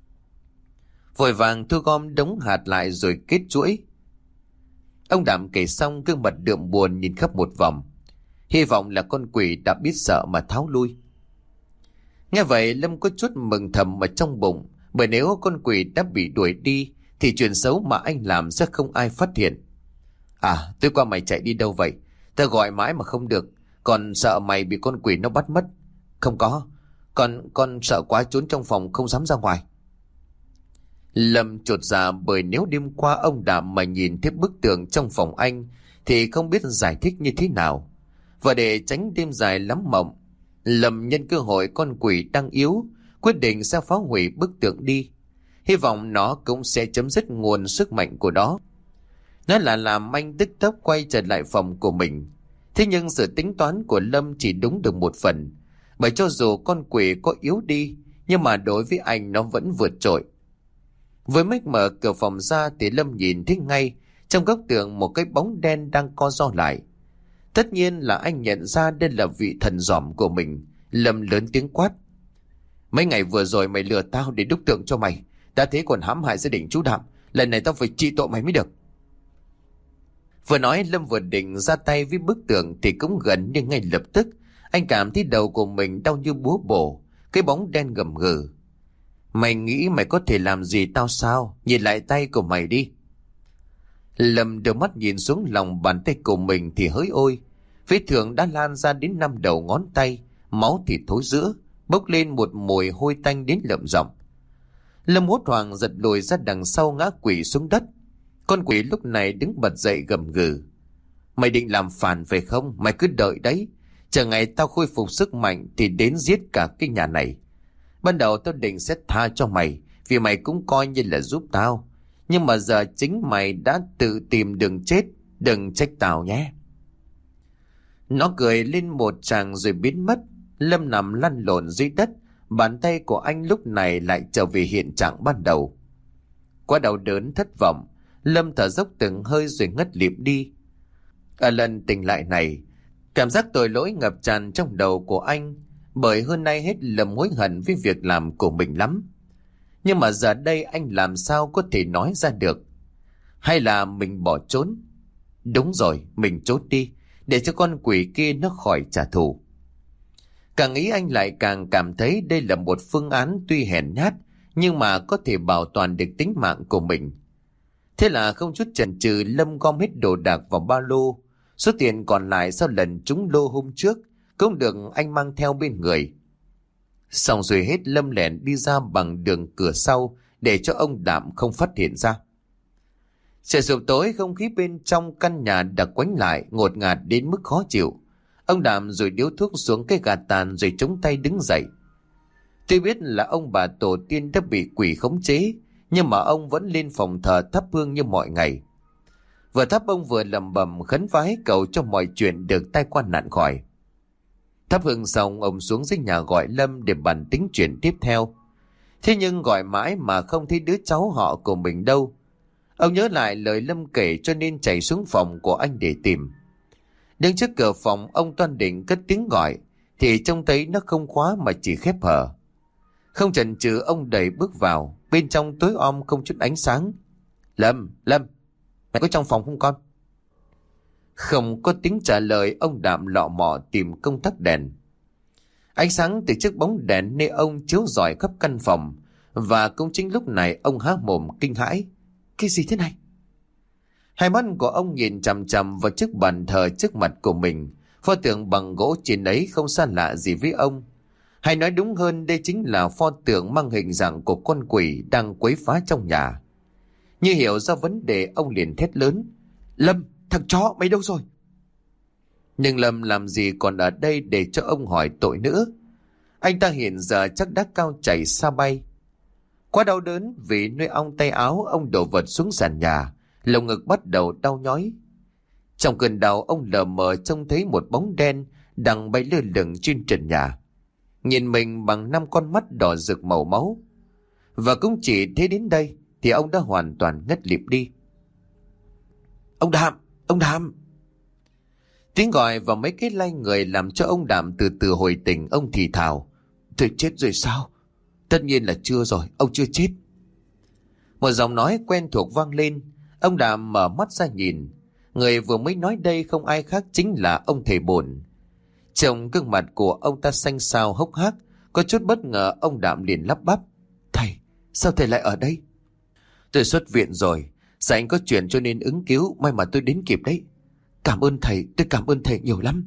Vội vàng thu gom đống hạt lại rồi kết chuỗi. Ông Đảm kể xong, gương mặt đượm buồn nhìn khắp một vòng, hy vọng là con quỷ đã biết sợ mà tháo lui. Nghe vậy Lâm có chút mừng thầm ở trong bụng, bởi nếu con quỷ đã bị đuổi đi thì chuyện xấu mà anh làm sẽ không ai phát hiện. À, tối qua mày chạy đi đâu vậy? Tao gọi mãi mà không được, còn sợ mày bị con quỷ nó bắt mất. Không có, con con sợ quá trốn trong phòng không dám ra ngoài. Lâm chột dạ, bởi nếu đêm qua ông Đảm mà nhìn thấy bức tường trong phòng anh thì không biết giải thích như thế nào. Và để tránh đêm dài lắm mộng, Lâm nhân cơ hội con quỷ đang yếu, quyết định sẽ phá hủy bức tượng đi. Hy vọng nó cũng sẽ chấm dứt nguồn sức mạnh của nó. Nó là làm anh tức tốc quay trở lại phòng của mình. Thế nhưng sự tính toán của Lâm chỉ đúng được một phần, bởi cho dù con quỷ có yếu đi, nhưng mà đối với anh nó vẫn vượt trội. Với mếch mở cửa phòng ra thì Lâm nhìn thấy ngay trong góc tường một cái bóng đen đang co ro lại. Tất nhiên là anh nhận ra đây là vị thần giỏm của mình. Lâm lớn tiếng quát: Mấy ngày vừa rồi mày lừa tao để đúc tượng cho mày, đã thế còn hãm hại gia đình chú Đạm. Lần này tao phải trị tội mày mới được. Vừa nói Lâm vừa định ra tay với bức tượng thì cũng gần như ngay lập tức anh cảm thấy đầu của mình đau như búa bổ. Cái bóng đen gầm gừ: Mày nghĩ mày có thể làm gì tao sao? Nhìn lại tay của mày đi. Lâm đưa mắt nhìn xuống lòng bàn tay của mình thì hỡi ôi, vết thương đã lan ra đến năm đầu ngón tay, máu thì thối rữa, bốc lên một mùi hôi tanh đến lợm giọng. Lâm hốt hoảng giật lùi ra đằng sau, ngã quỵ xuống đất. Con quỷ lúc này đứng bật dậy gầm gừ: Mày định làm phản phải không? Mày cứ đợi đấy, chờ ngày tao khôi phục sức mạnh thì đến giết cả cái nhà này. Ban đầu tao định sẽ tha cho mày, vì mày cũng coi như là giúp tao. Nhưng mà giờ chính mày đã tự tìm đường chết, đừng trách tao nhé. Nó cười lên một tràng rồi biến mất. Lâm nằm lăn lộn dưới đất, bàn tay của anh lúc này lại trở về hiện trạng ban đầu. Quá đau đớn thất vọng, Lâm thở dốc từng hơi rồi ngất lịm đi. Ở lần tỉnh lại này, cảm giác tội lỗi ngập tràn trong đầu của anh, bởi hơn nay hết Lâm hối hận với việc làm của mình lắm. Nhưng mà giờ đây anh làm sao có thể nói ra được? Hay là mình bỏ trốn? Đúng rồi, mình trốn đi, để cho con quỷ kia nó khỏi trả thù. Càng nghĩ anh lại càng cảm thấy đây là một phương án tuy hèn nhát, nhưng mà có thể bảo toàn được tính mạng của mình. Thế là không chút chần chừ, Lâm gom hết đồ đạc vào ba lô. Số tiền còn lại sau lần trúng lô hôm trước cũng được anh mang theo bên người. Xong rồi hết, Lâm lẻn đi ra bằng đường cửa sau để cho ông Đạm không phát hiện ra. Trời sụp tối, không khí bên trong căn nhà đặc quánh lại, ngột ngạt đến mức khó chịu. Ông Đạm rồi điếu thuốc xuống cái gạt tàn rồi chống tay đứng dậy. Tuy biết là ông bà tổ tiên đã bị quỷ khống chế, nhưng mà ông vẫn lên phòng thờ thắp hương như mọi ngày. Vừa thắp ông vừa lẩm bẩm khấn vái cầu cho mọi chuyện được tai qua nạn khỏi. Thắp hương xong, ông xuống dưới nhà gọi Lâm để bàn tính chuyện tiếp theo. Thế nhưng gọi mãi mà không thấy đứa cháu họ của mình đâu. Ông nhớ lại lời Lâm kể cho nên chạy xuống phòng của anh để tìm. Đứng trước cửa phòng, ông toan định cất tiếng gọi thì trông thấy nó không khóa mà chỉ khép hở. Không chần chừ, ông đẩy bước vào. Bên trong tối om không chút ánh sáng. Lâm, Lâm, mày có trong phòng không con? Không có tiếng trả lời, ông Đạm lọ mọ tìm công tắc đèn. Ánh sáng từ chiếc bóng đèn neon chiếu rọi khắp căn phòng, và cũng chính lúc này ông há mồm kinh hãi. Cái gì thế này? Hai mắt của ông nhìn chằm chằm vào chiếc bàn thờ trước mặt của mình. Pho tượng bằng gỗ trên ấy không xa lạ gì với ông. Hay nói đúng hơn, đây chính là pho tượng mang hình dạng của con quỷ đang quấy phá trong nhà. Như hiểu ra vấn đề, ông liền thét lớn: Lâm, thằng chó, mày đâu rồi? Nhưng Lâm làm gì còn ở đây để cho ông hỏi tội nữa. Anh ta hiện giờ chắc đã cao chảy xa bay. Quá đau đớn vì nơi ong tay áo, ông đổ vật xuống sàn nhà, lồng ngực bắt đầu đau nhói. Trong cơn đau, ông lờ mờ trông thấy một bóng đen đang bay lơ lửng trên trần nhà, nhìn mình bằng năm con mắt đỏ rực màu máu. Và cũng chỉ thế đến đây thì ông đã hoàn toàn ngất lịm đi. Ông Đạm! Ông Đạm! Tiếng gọi và mấy cái lay người làm cho ông Đạm từ từ hồi tỉnh. Ông thì thào: Tôi chết rồi sao? Tất nhiên là chưa rồi, ông chưa chết. Một giọng nói quen thuộc vang lên. Ông Đạm mở mắt ra nhìn. Người vừa mới nói đây không ai khác chính là ông thầy Bồn. Trông gương mặt của ông ta xanh xao hốc hác. Có chút bất ngờ, ông Đạm liền lắp bắp: Thầy, sao thầy lại ở đây? Tôi xuất viện rồi, sao anh có chuyện cho nên ứng cứu, may mà tôi đến kịp đấy. Cảm ơn thầy, tôi cảm ơn thầy nhiều lắm.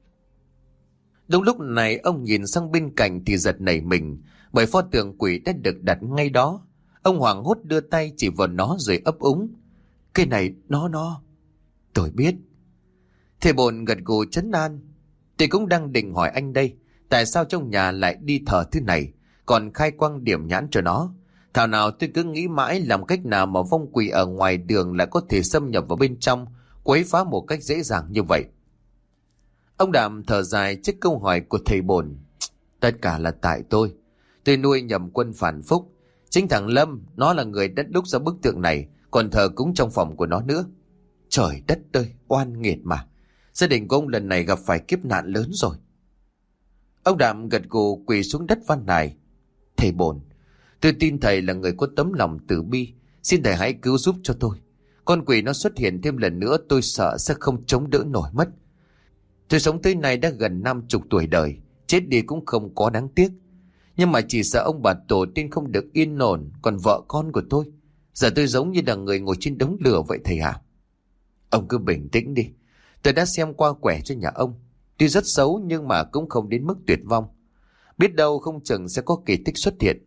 Đúng lúc này ông nhìn sang bên cạnh thì giật nảy mình, bởi pho tượng quỷ đã được đặt ngay đó. Ông hoảng hốt đưa tay chỉ vào nó rồi ấp úng: Cái này, nó nó Tôi biết. Thầy Bồn gật gù trấn an: Tôi cũng đang định hỏi anh đây, tại sao trong nhà lại đi thờ thứ này, còn khai quang điểm nhãn cho nó. Thảo nào tôi cứ nghĩ mãi làm cách nào mà vong quỷ ở ngoài đường lại có thể xâm nhập vào bên trong, quấy phá một cách dễ dàng như vậy. Ông Đạm thở dài trước câu hỏi của thầy Bồn: Tất cả là tại tôi. Tôi nuôi nhầm quân phản phúc. Chính thằng Lâm, nó là người đã đúc ra bức tượng này, còn thờ cúng trong phòng của nó nữa. Trời đất ơi, oan nghiệt mà. Gia đình của ông lần này gặp phải kiếp nạn lớn rồi. Ông Đạm gật gù quỳ xuống đất van nài: Thầy Bồn, tôi tin thầy là người có tấm lòng từ bi, xin thầy hãy cứu giúp cho tôi. Con quỷ nó xuất hiện thêm lần nữa, tôi sợ sẽ không chống đỡ nổi mất. Tôi sống tới nay đã gần năm chục tuổi đời, chết đi cũng không có đáng tiếc. Nhưng mà chỉ sợ ông bà tổ tiên không được yên ổn, còn vợ con của tôi. Giờ tôi giống như là người ngồi trên đống lửa vậy thầy hả? Ông cứ bình tĩnh đi. Tôi đã xem qua quẻ cho nhà ông. Tuy rất xấu nhưng mà cũng không đến mức tuyệt vong. Biết đâu không chừng sẽ có kỳ tích xuất hiện.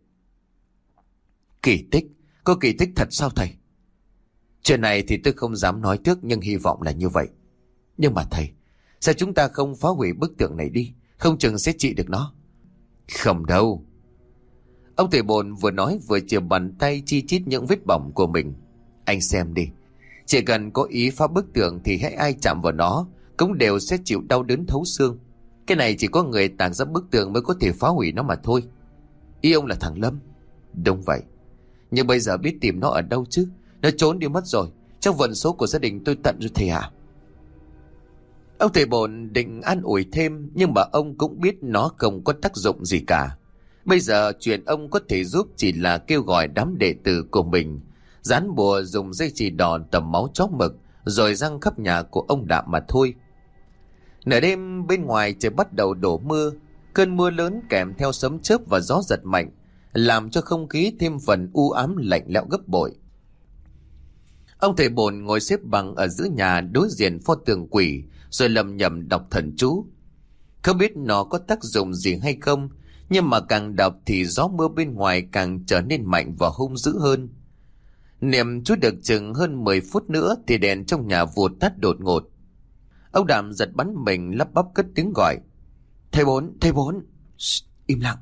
Kỳ tích? Có kỳ tích thật sao thầy? Chuyện này thì tôi không dám nói trước, nhưng hy vọng là như vậy. Nhưng mà thầy, sao chúng ta không phá hủy bức tượng này đi? Không chừng sẽ trị được nó. Không đâu. Ông thầy Bồn vừa nói vừa chìa bàn tay chi chít những vết bỏng của mình. Anh xem đi. Chỉ cần có ý phá bức tượng thì hãy ai chạm vào nó cũng đều sẽ chịu đau đớn thấu xương. Cái này chỉ có người tạc ra bức tượng mới có thể phá hủy nó mà thôi. Ý ông là thằng Lâm? Đúng vậy. Nhưng bây giờ biết tìm nó ở đâu chứ? Nó trốn đi mất rồi. Trong vận số của gia đình tôi tận rồi thầy ạ. Ông thầy Bồn định an ủi thêm, nhưng mà ông cũng biết nó không có tác dụng gì cả. Bây giờ chuyện ông có thể giúp chỉ là kêu gọi đám đệ tử của mình dán bùa dùng dây chì đỏ tầm máu chó mực rồi răng khắp nhà của ông Đạm mà thôi. Nửa đêm bên ngoài trời bắt đầu đổ mưa. Cơn mưa lớn kèm theo sấm chớp và gió giật mạnh làm cho không khí thêm phần u ám lạnh lẽo gấp bội. Ông thầy Bồn ngồi xếp bằng ở giữa nhà đối diện pho tượng quỷ rồi lầm nhầm đọc thần chú. Không biết nó có tác dụng gì hay không, nhưng mà càng đọc thì gió mưa bên ngoài càng trở nên mạnh và hung dữ hơn. Niệm chú được chừng hơn mười phút nữa thì đèn trong nhà vụt tắt đột ngột. Ông Đạm giật bắn mình lắp bắp cất tiếng gọi: Thầy Bốn, thầy Bốn. Shh, im lặng.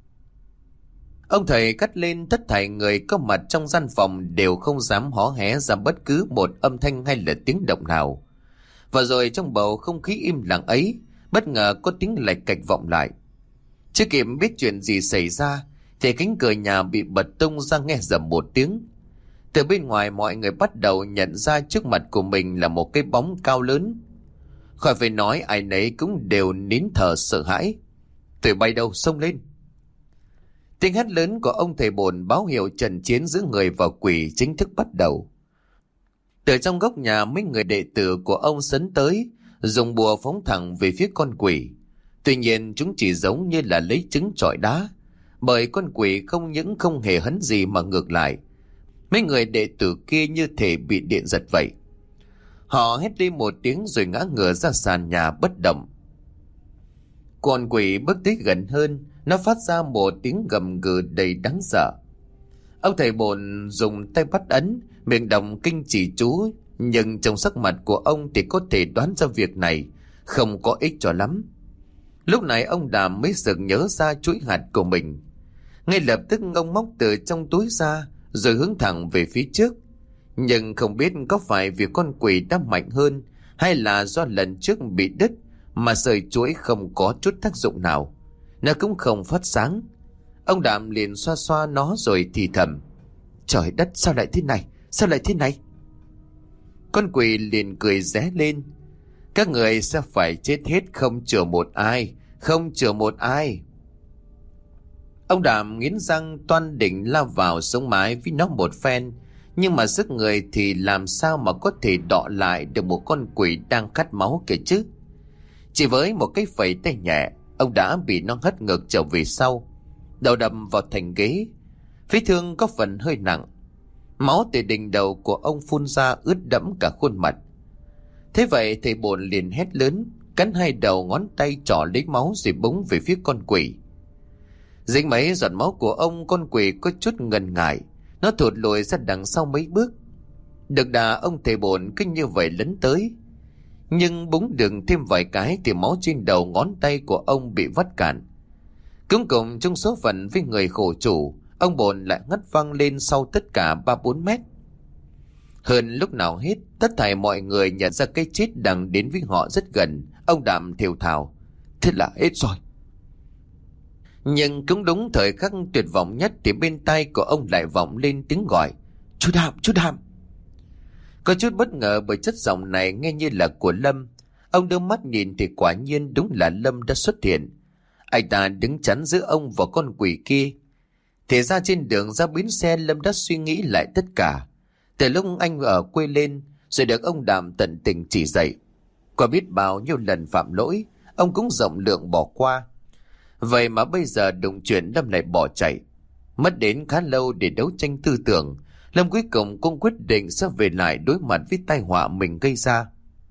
Ông thầy cắt lên, tất thảy người có mặt trong gian phòng đều không dám hó hé ra bất cứ một âm thanh hay là tiếng động nào. Và rồi trong bầu không khí im lặng ấy, bất ngờ có tiếng lạch cạch vọng lại. Chưa kịp biết chuyện gì xảy ra thì cánh cửa nhà bị bật tung ra nghe rầm một tiếng. Từ bên ngoài mọi người bắt đầu nhận ra trước mặt của mình là một cái bóng cao lớn. Khỏi phải nói, ai nấy cũng đều nín thở sợ hãi. Tụi bay đâu, xông lên. Tiếng hét lớn của ông thầy Bồn báo hiệu trận chiến giữa người và quỷ chính thức bắt đầu. Từ trong góc nhà, mấy người đệ tử của ông sấn tới, dùng bùa phóng thẳng về phía con quỷ. Tuy nhiên chúng chỉ giống như là lấy trứng chọi đá, bởi con quỷ không những không hề hấn gì mà ngược lại. Mấy người đệ tử kia như thể bị điện giật vậy. Họ hét lên một tiếng rồi ngã ngửa ra sàn nhà bất động. Con quỷ bước tới gần hơn, nó phát ra một tiếng gầm gừ đầy đáng sợ. Ông thầy Bồn dùng tay bắt ấn, miệng đọc kinh chỉ chú, nhưng trong sắc mặt của ông thì có thể đoán ra việc này không có ích cho lắm. Lúc này ông Đàm mới sực nhớ ra chuỗi hạt của mình. Ngay lập tức ông móc từ trong túi ra rồi hướng thẳng về phía trước. Nhưng không biết có phải vì con quỷ đã mạnh hơn hay là do lần trước bị đứt mà sợi chuỗi không có chút tác dụng nào, nó cũng không phát sáng. Ông Đạm liền xoa xoa nó rồi thì thầm: Trời đất, sao lại thế này, sao lại thế này? Con quỷ liền cười ré lên: Các người sẽ phải chết hết, không chừa một ai, không chừa một ai. Ông Đạm nghiến răng toan định lao vào sống mái với nó một phen, nhưng mà sức người thì làm sao mà có thể đọ lại được một con quỷ đang khát máu kìa chứ. Chỉ với một cái phẩy tay nhẹ, ông đã bị nó hất ngược trở về sau, đầu đập vào thành ghế. Vết thương có phần hơi nặng, máu từ đỉnh đầu của ông phun ra ướt đẫm cả khuôn mặt. Thế vậy thầy bổn liền hét lớn, cắn hai đầu ngón tay trỏ lấy máu rồi búng về phía con quỷ. Dính mấy giọt máu của ông, con quỷ có chút ngần ngại, nó thụt lùi ra đằng sau mấy bước. Được đà ông thầy bổn cứ như vậy lấn tới, nhưng búng được thêm vài cái thì máu trên đầu ngón tay của ông bị vắt cạn. Cuối cùng trong số phận với người khổ chủ, ông bổn lại ngất văng lên sau tất cả ba bốn mét. Hơn lúc nào hết, tất thảy mọi người nhận ra cái chết đang đến với họ rất gần. Ông Đạm thều thào: Thế là hết rồi. Nhưng cũng đúng thời khắc tuyệt vọng nhất thì bên tai của ông lại vọng lên tiếng gọi: Chú Đạm, chú Đạm. Có chút bất ngờ bởi chất giọng này nghe như là của Lâm. Ông đưa mắt nhìn thì quả nhiên đúng là Lâm đã xuất hiện. Anh ta đứng chắn giữa ông và con quỷ kia. Thì ra trên đường ra bến xe, Lâm đã suy nghĩ lại tất cả. Từ lúc anh ở quê lên rồi được ông Đạm tận tình chỉ dạy, qua biết bao nhiêu lần phạm lỗi, ông cũng rộng lượng bỏ qua. Vậy mà bây giờ đụng chuyện Lâm lại bỏ chạy. Mất đến khá lâu để đấu tranh tư tưởng, Lâm cuối cùng cũng quyết định sẽ về lại đối mặt với tai họa mình gây ra.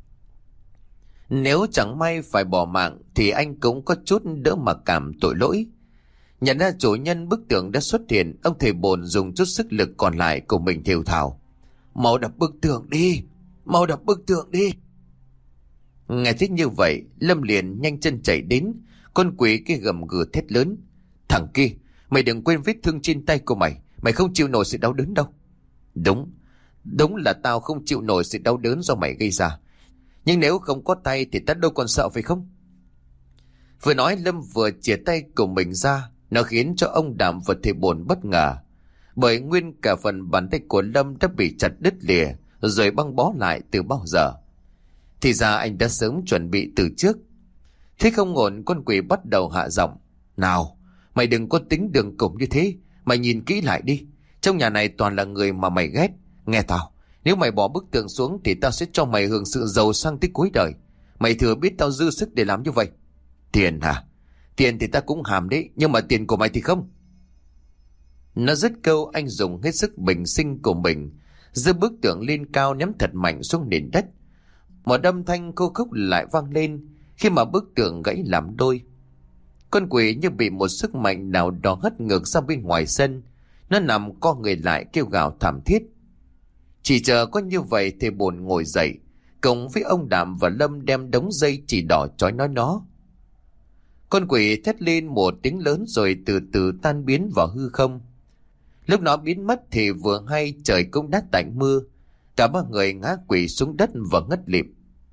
Nếu chẳng may phải bỏ mạng thì anh cũng có chút đỡ mặc cảm tội lỗi. Nhận ra chủ nhân bức tượng đã xuất hiện, ông thầy bồn dùng chút sức lực còn lại của mình thều thào: Mau đập bức tượng đi, mau đập bức tượng đi. Nghe thích như vậy, Lâm liền nhanh chân chạy đến. Con quỷ kia gầm gừ thét lớn: Thằng kia, mày đừng quên vết thương trên tay của mày, mày không chịu nổi sự đau đớn đâu. Đúng, đúng là tao không chịu nổi sự đau đớn do mày gây ra. Nhưng nếu không có tay thì ta đâu còn sợ phải không? Vừa nói Lâm vừa chìa tay của mình ra. Nó khiến cho ông Đạm và thầy bổn bất ngờ, bởi nguyên cả phần bàn tay của Lâm đã bị chặt đứt lìa rồi băng bó lại từ bao giờ. Thì ra anh đã sớm chuẩn bị từ trước. Thế không ổn, con quỷ bắt đầu hạ giọng: Nào, mày đừng có tính đường cùng như thế. Mày nhìn kỹ lại đi, trong nhà này toàn là người mà mày ghét. Nghe tao, nếu mày bỏ bức tượng xuống thì tao sẽ cho mày hưởng sự giàu sang tới cuối đời. Mày thừa biết tao dư sức để làm như vậy. Tiền hả? Tiền thì ta cũng hàm đấy, nhưng mà tiền của mày thì không. Nó dứt câu, anh dùng hết sức bình sinh của mình giơ bức tượng lên cao, ném thật mạnh xuống nền đất. Một âm thanh khô khốc lại vang lên khi mà bức tượng gãy làm đôi. Con quỷ như bị một sức mạnh nào đó hất ngược ra bên ngoài sân. Nó nằm co người lại kêu gào thảm thiết. Chỉ chờ có như vậy thì bồn ngồi dậy, cùng với ông Đạm và Lâm đem đống dây chỉ đỏ trói nói nó. Con quỷ thét lên một tiếng lớn rồi từ từ tan biến vào hư không. Lúc nó biến mất thì vừa hay trời cũng đã tạnh mưa. Cả ba người ngã quỵ xuống đất và ngất lịm.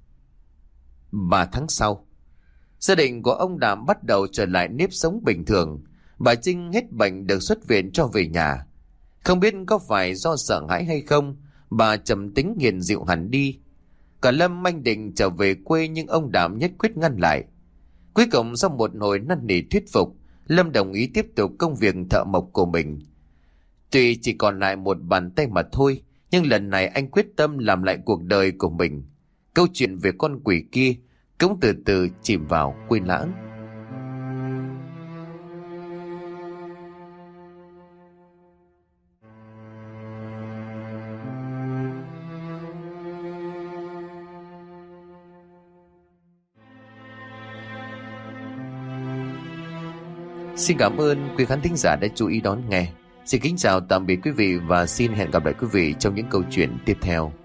Ba tháng sau, gia đình của ông Đạm bắt đầu trở lại nếp sống bình thường. Bà Trinh hết bệnh được xuất viện cho về nhà. Không biết có phải do sợ hãi hay không, bà trầm tính hiền dịu hẳn đi. Cả Lâm anh định trở về quê nhưng ông Đạm nhất quyết ngăn lại. Cuối cùng sau một hồi năn nỉ thuyết phục, Lâm đồng ý tiếp tục công việc thợ mộc của mình. Tuy chỉ còn lại một bàn tay mà thôi, nhưng lần này anh quyết tâm làm lại cuộc đời của mình. Câu chuyện về con quỷ kia cũng từ từ chìm vào quên lãng. Xin cảm ơn quý khán thính giả đã chú ý đón nghe. Xin kính chào tạm biệt quý vị và xin hẹn gặp lại quý vị trong những câu chuyện tiếp theo.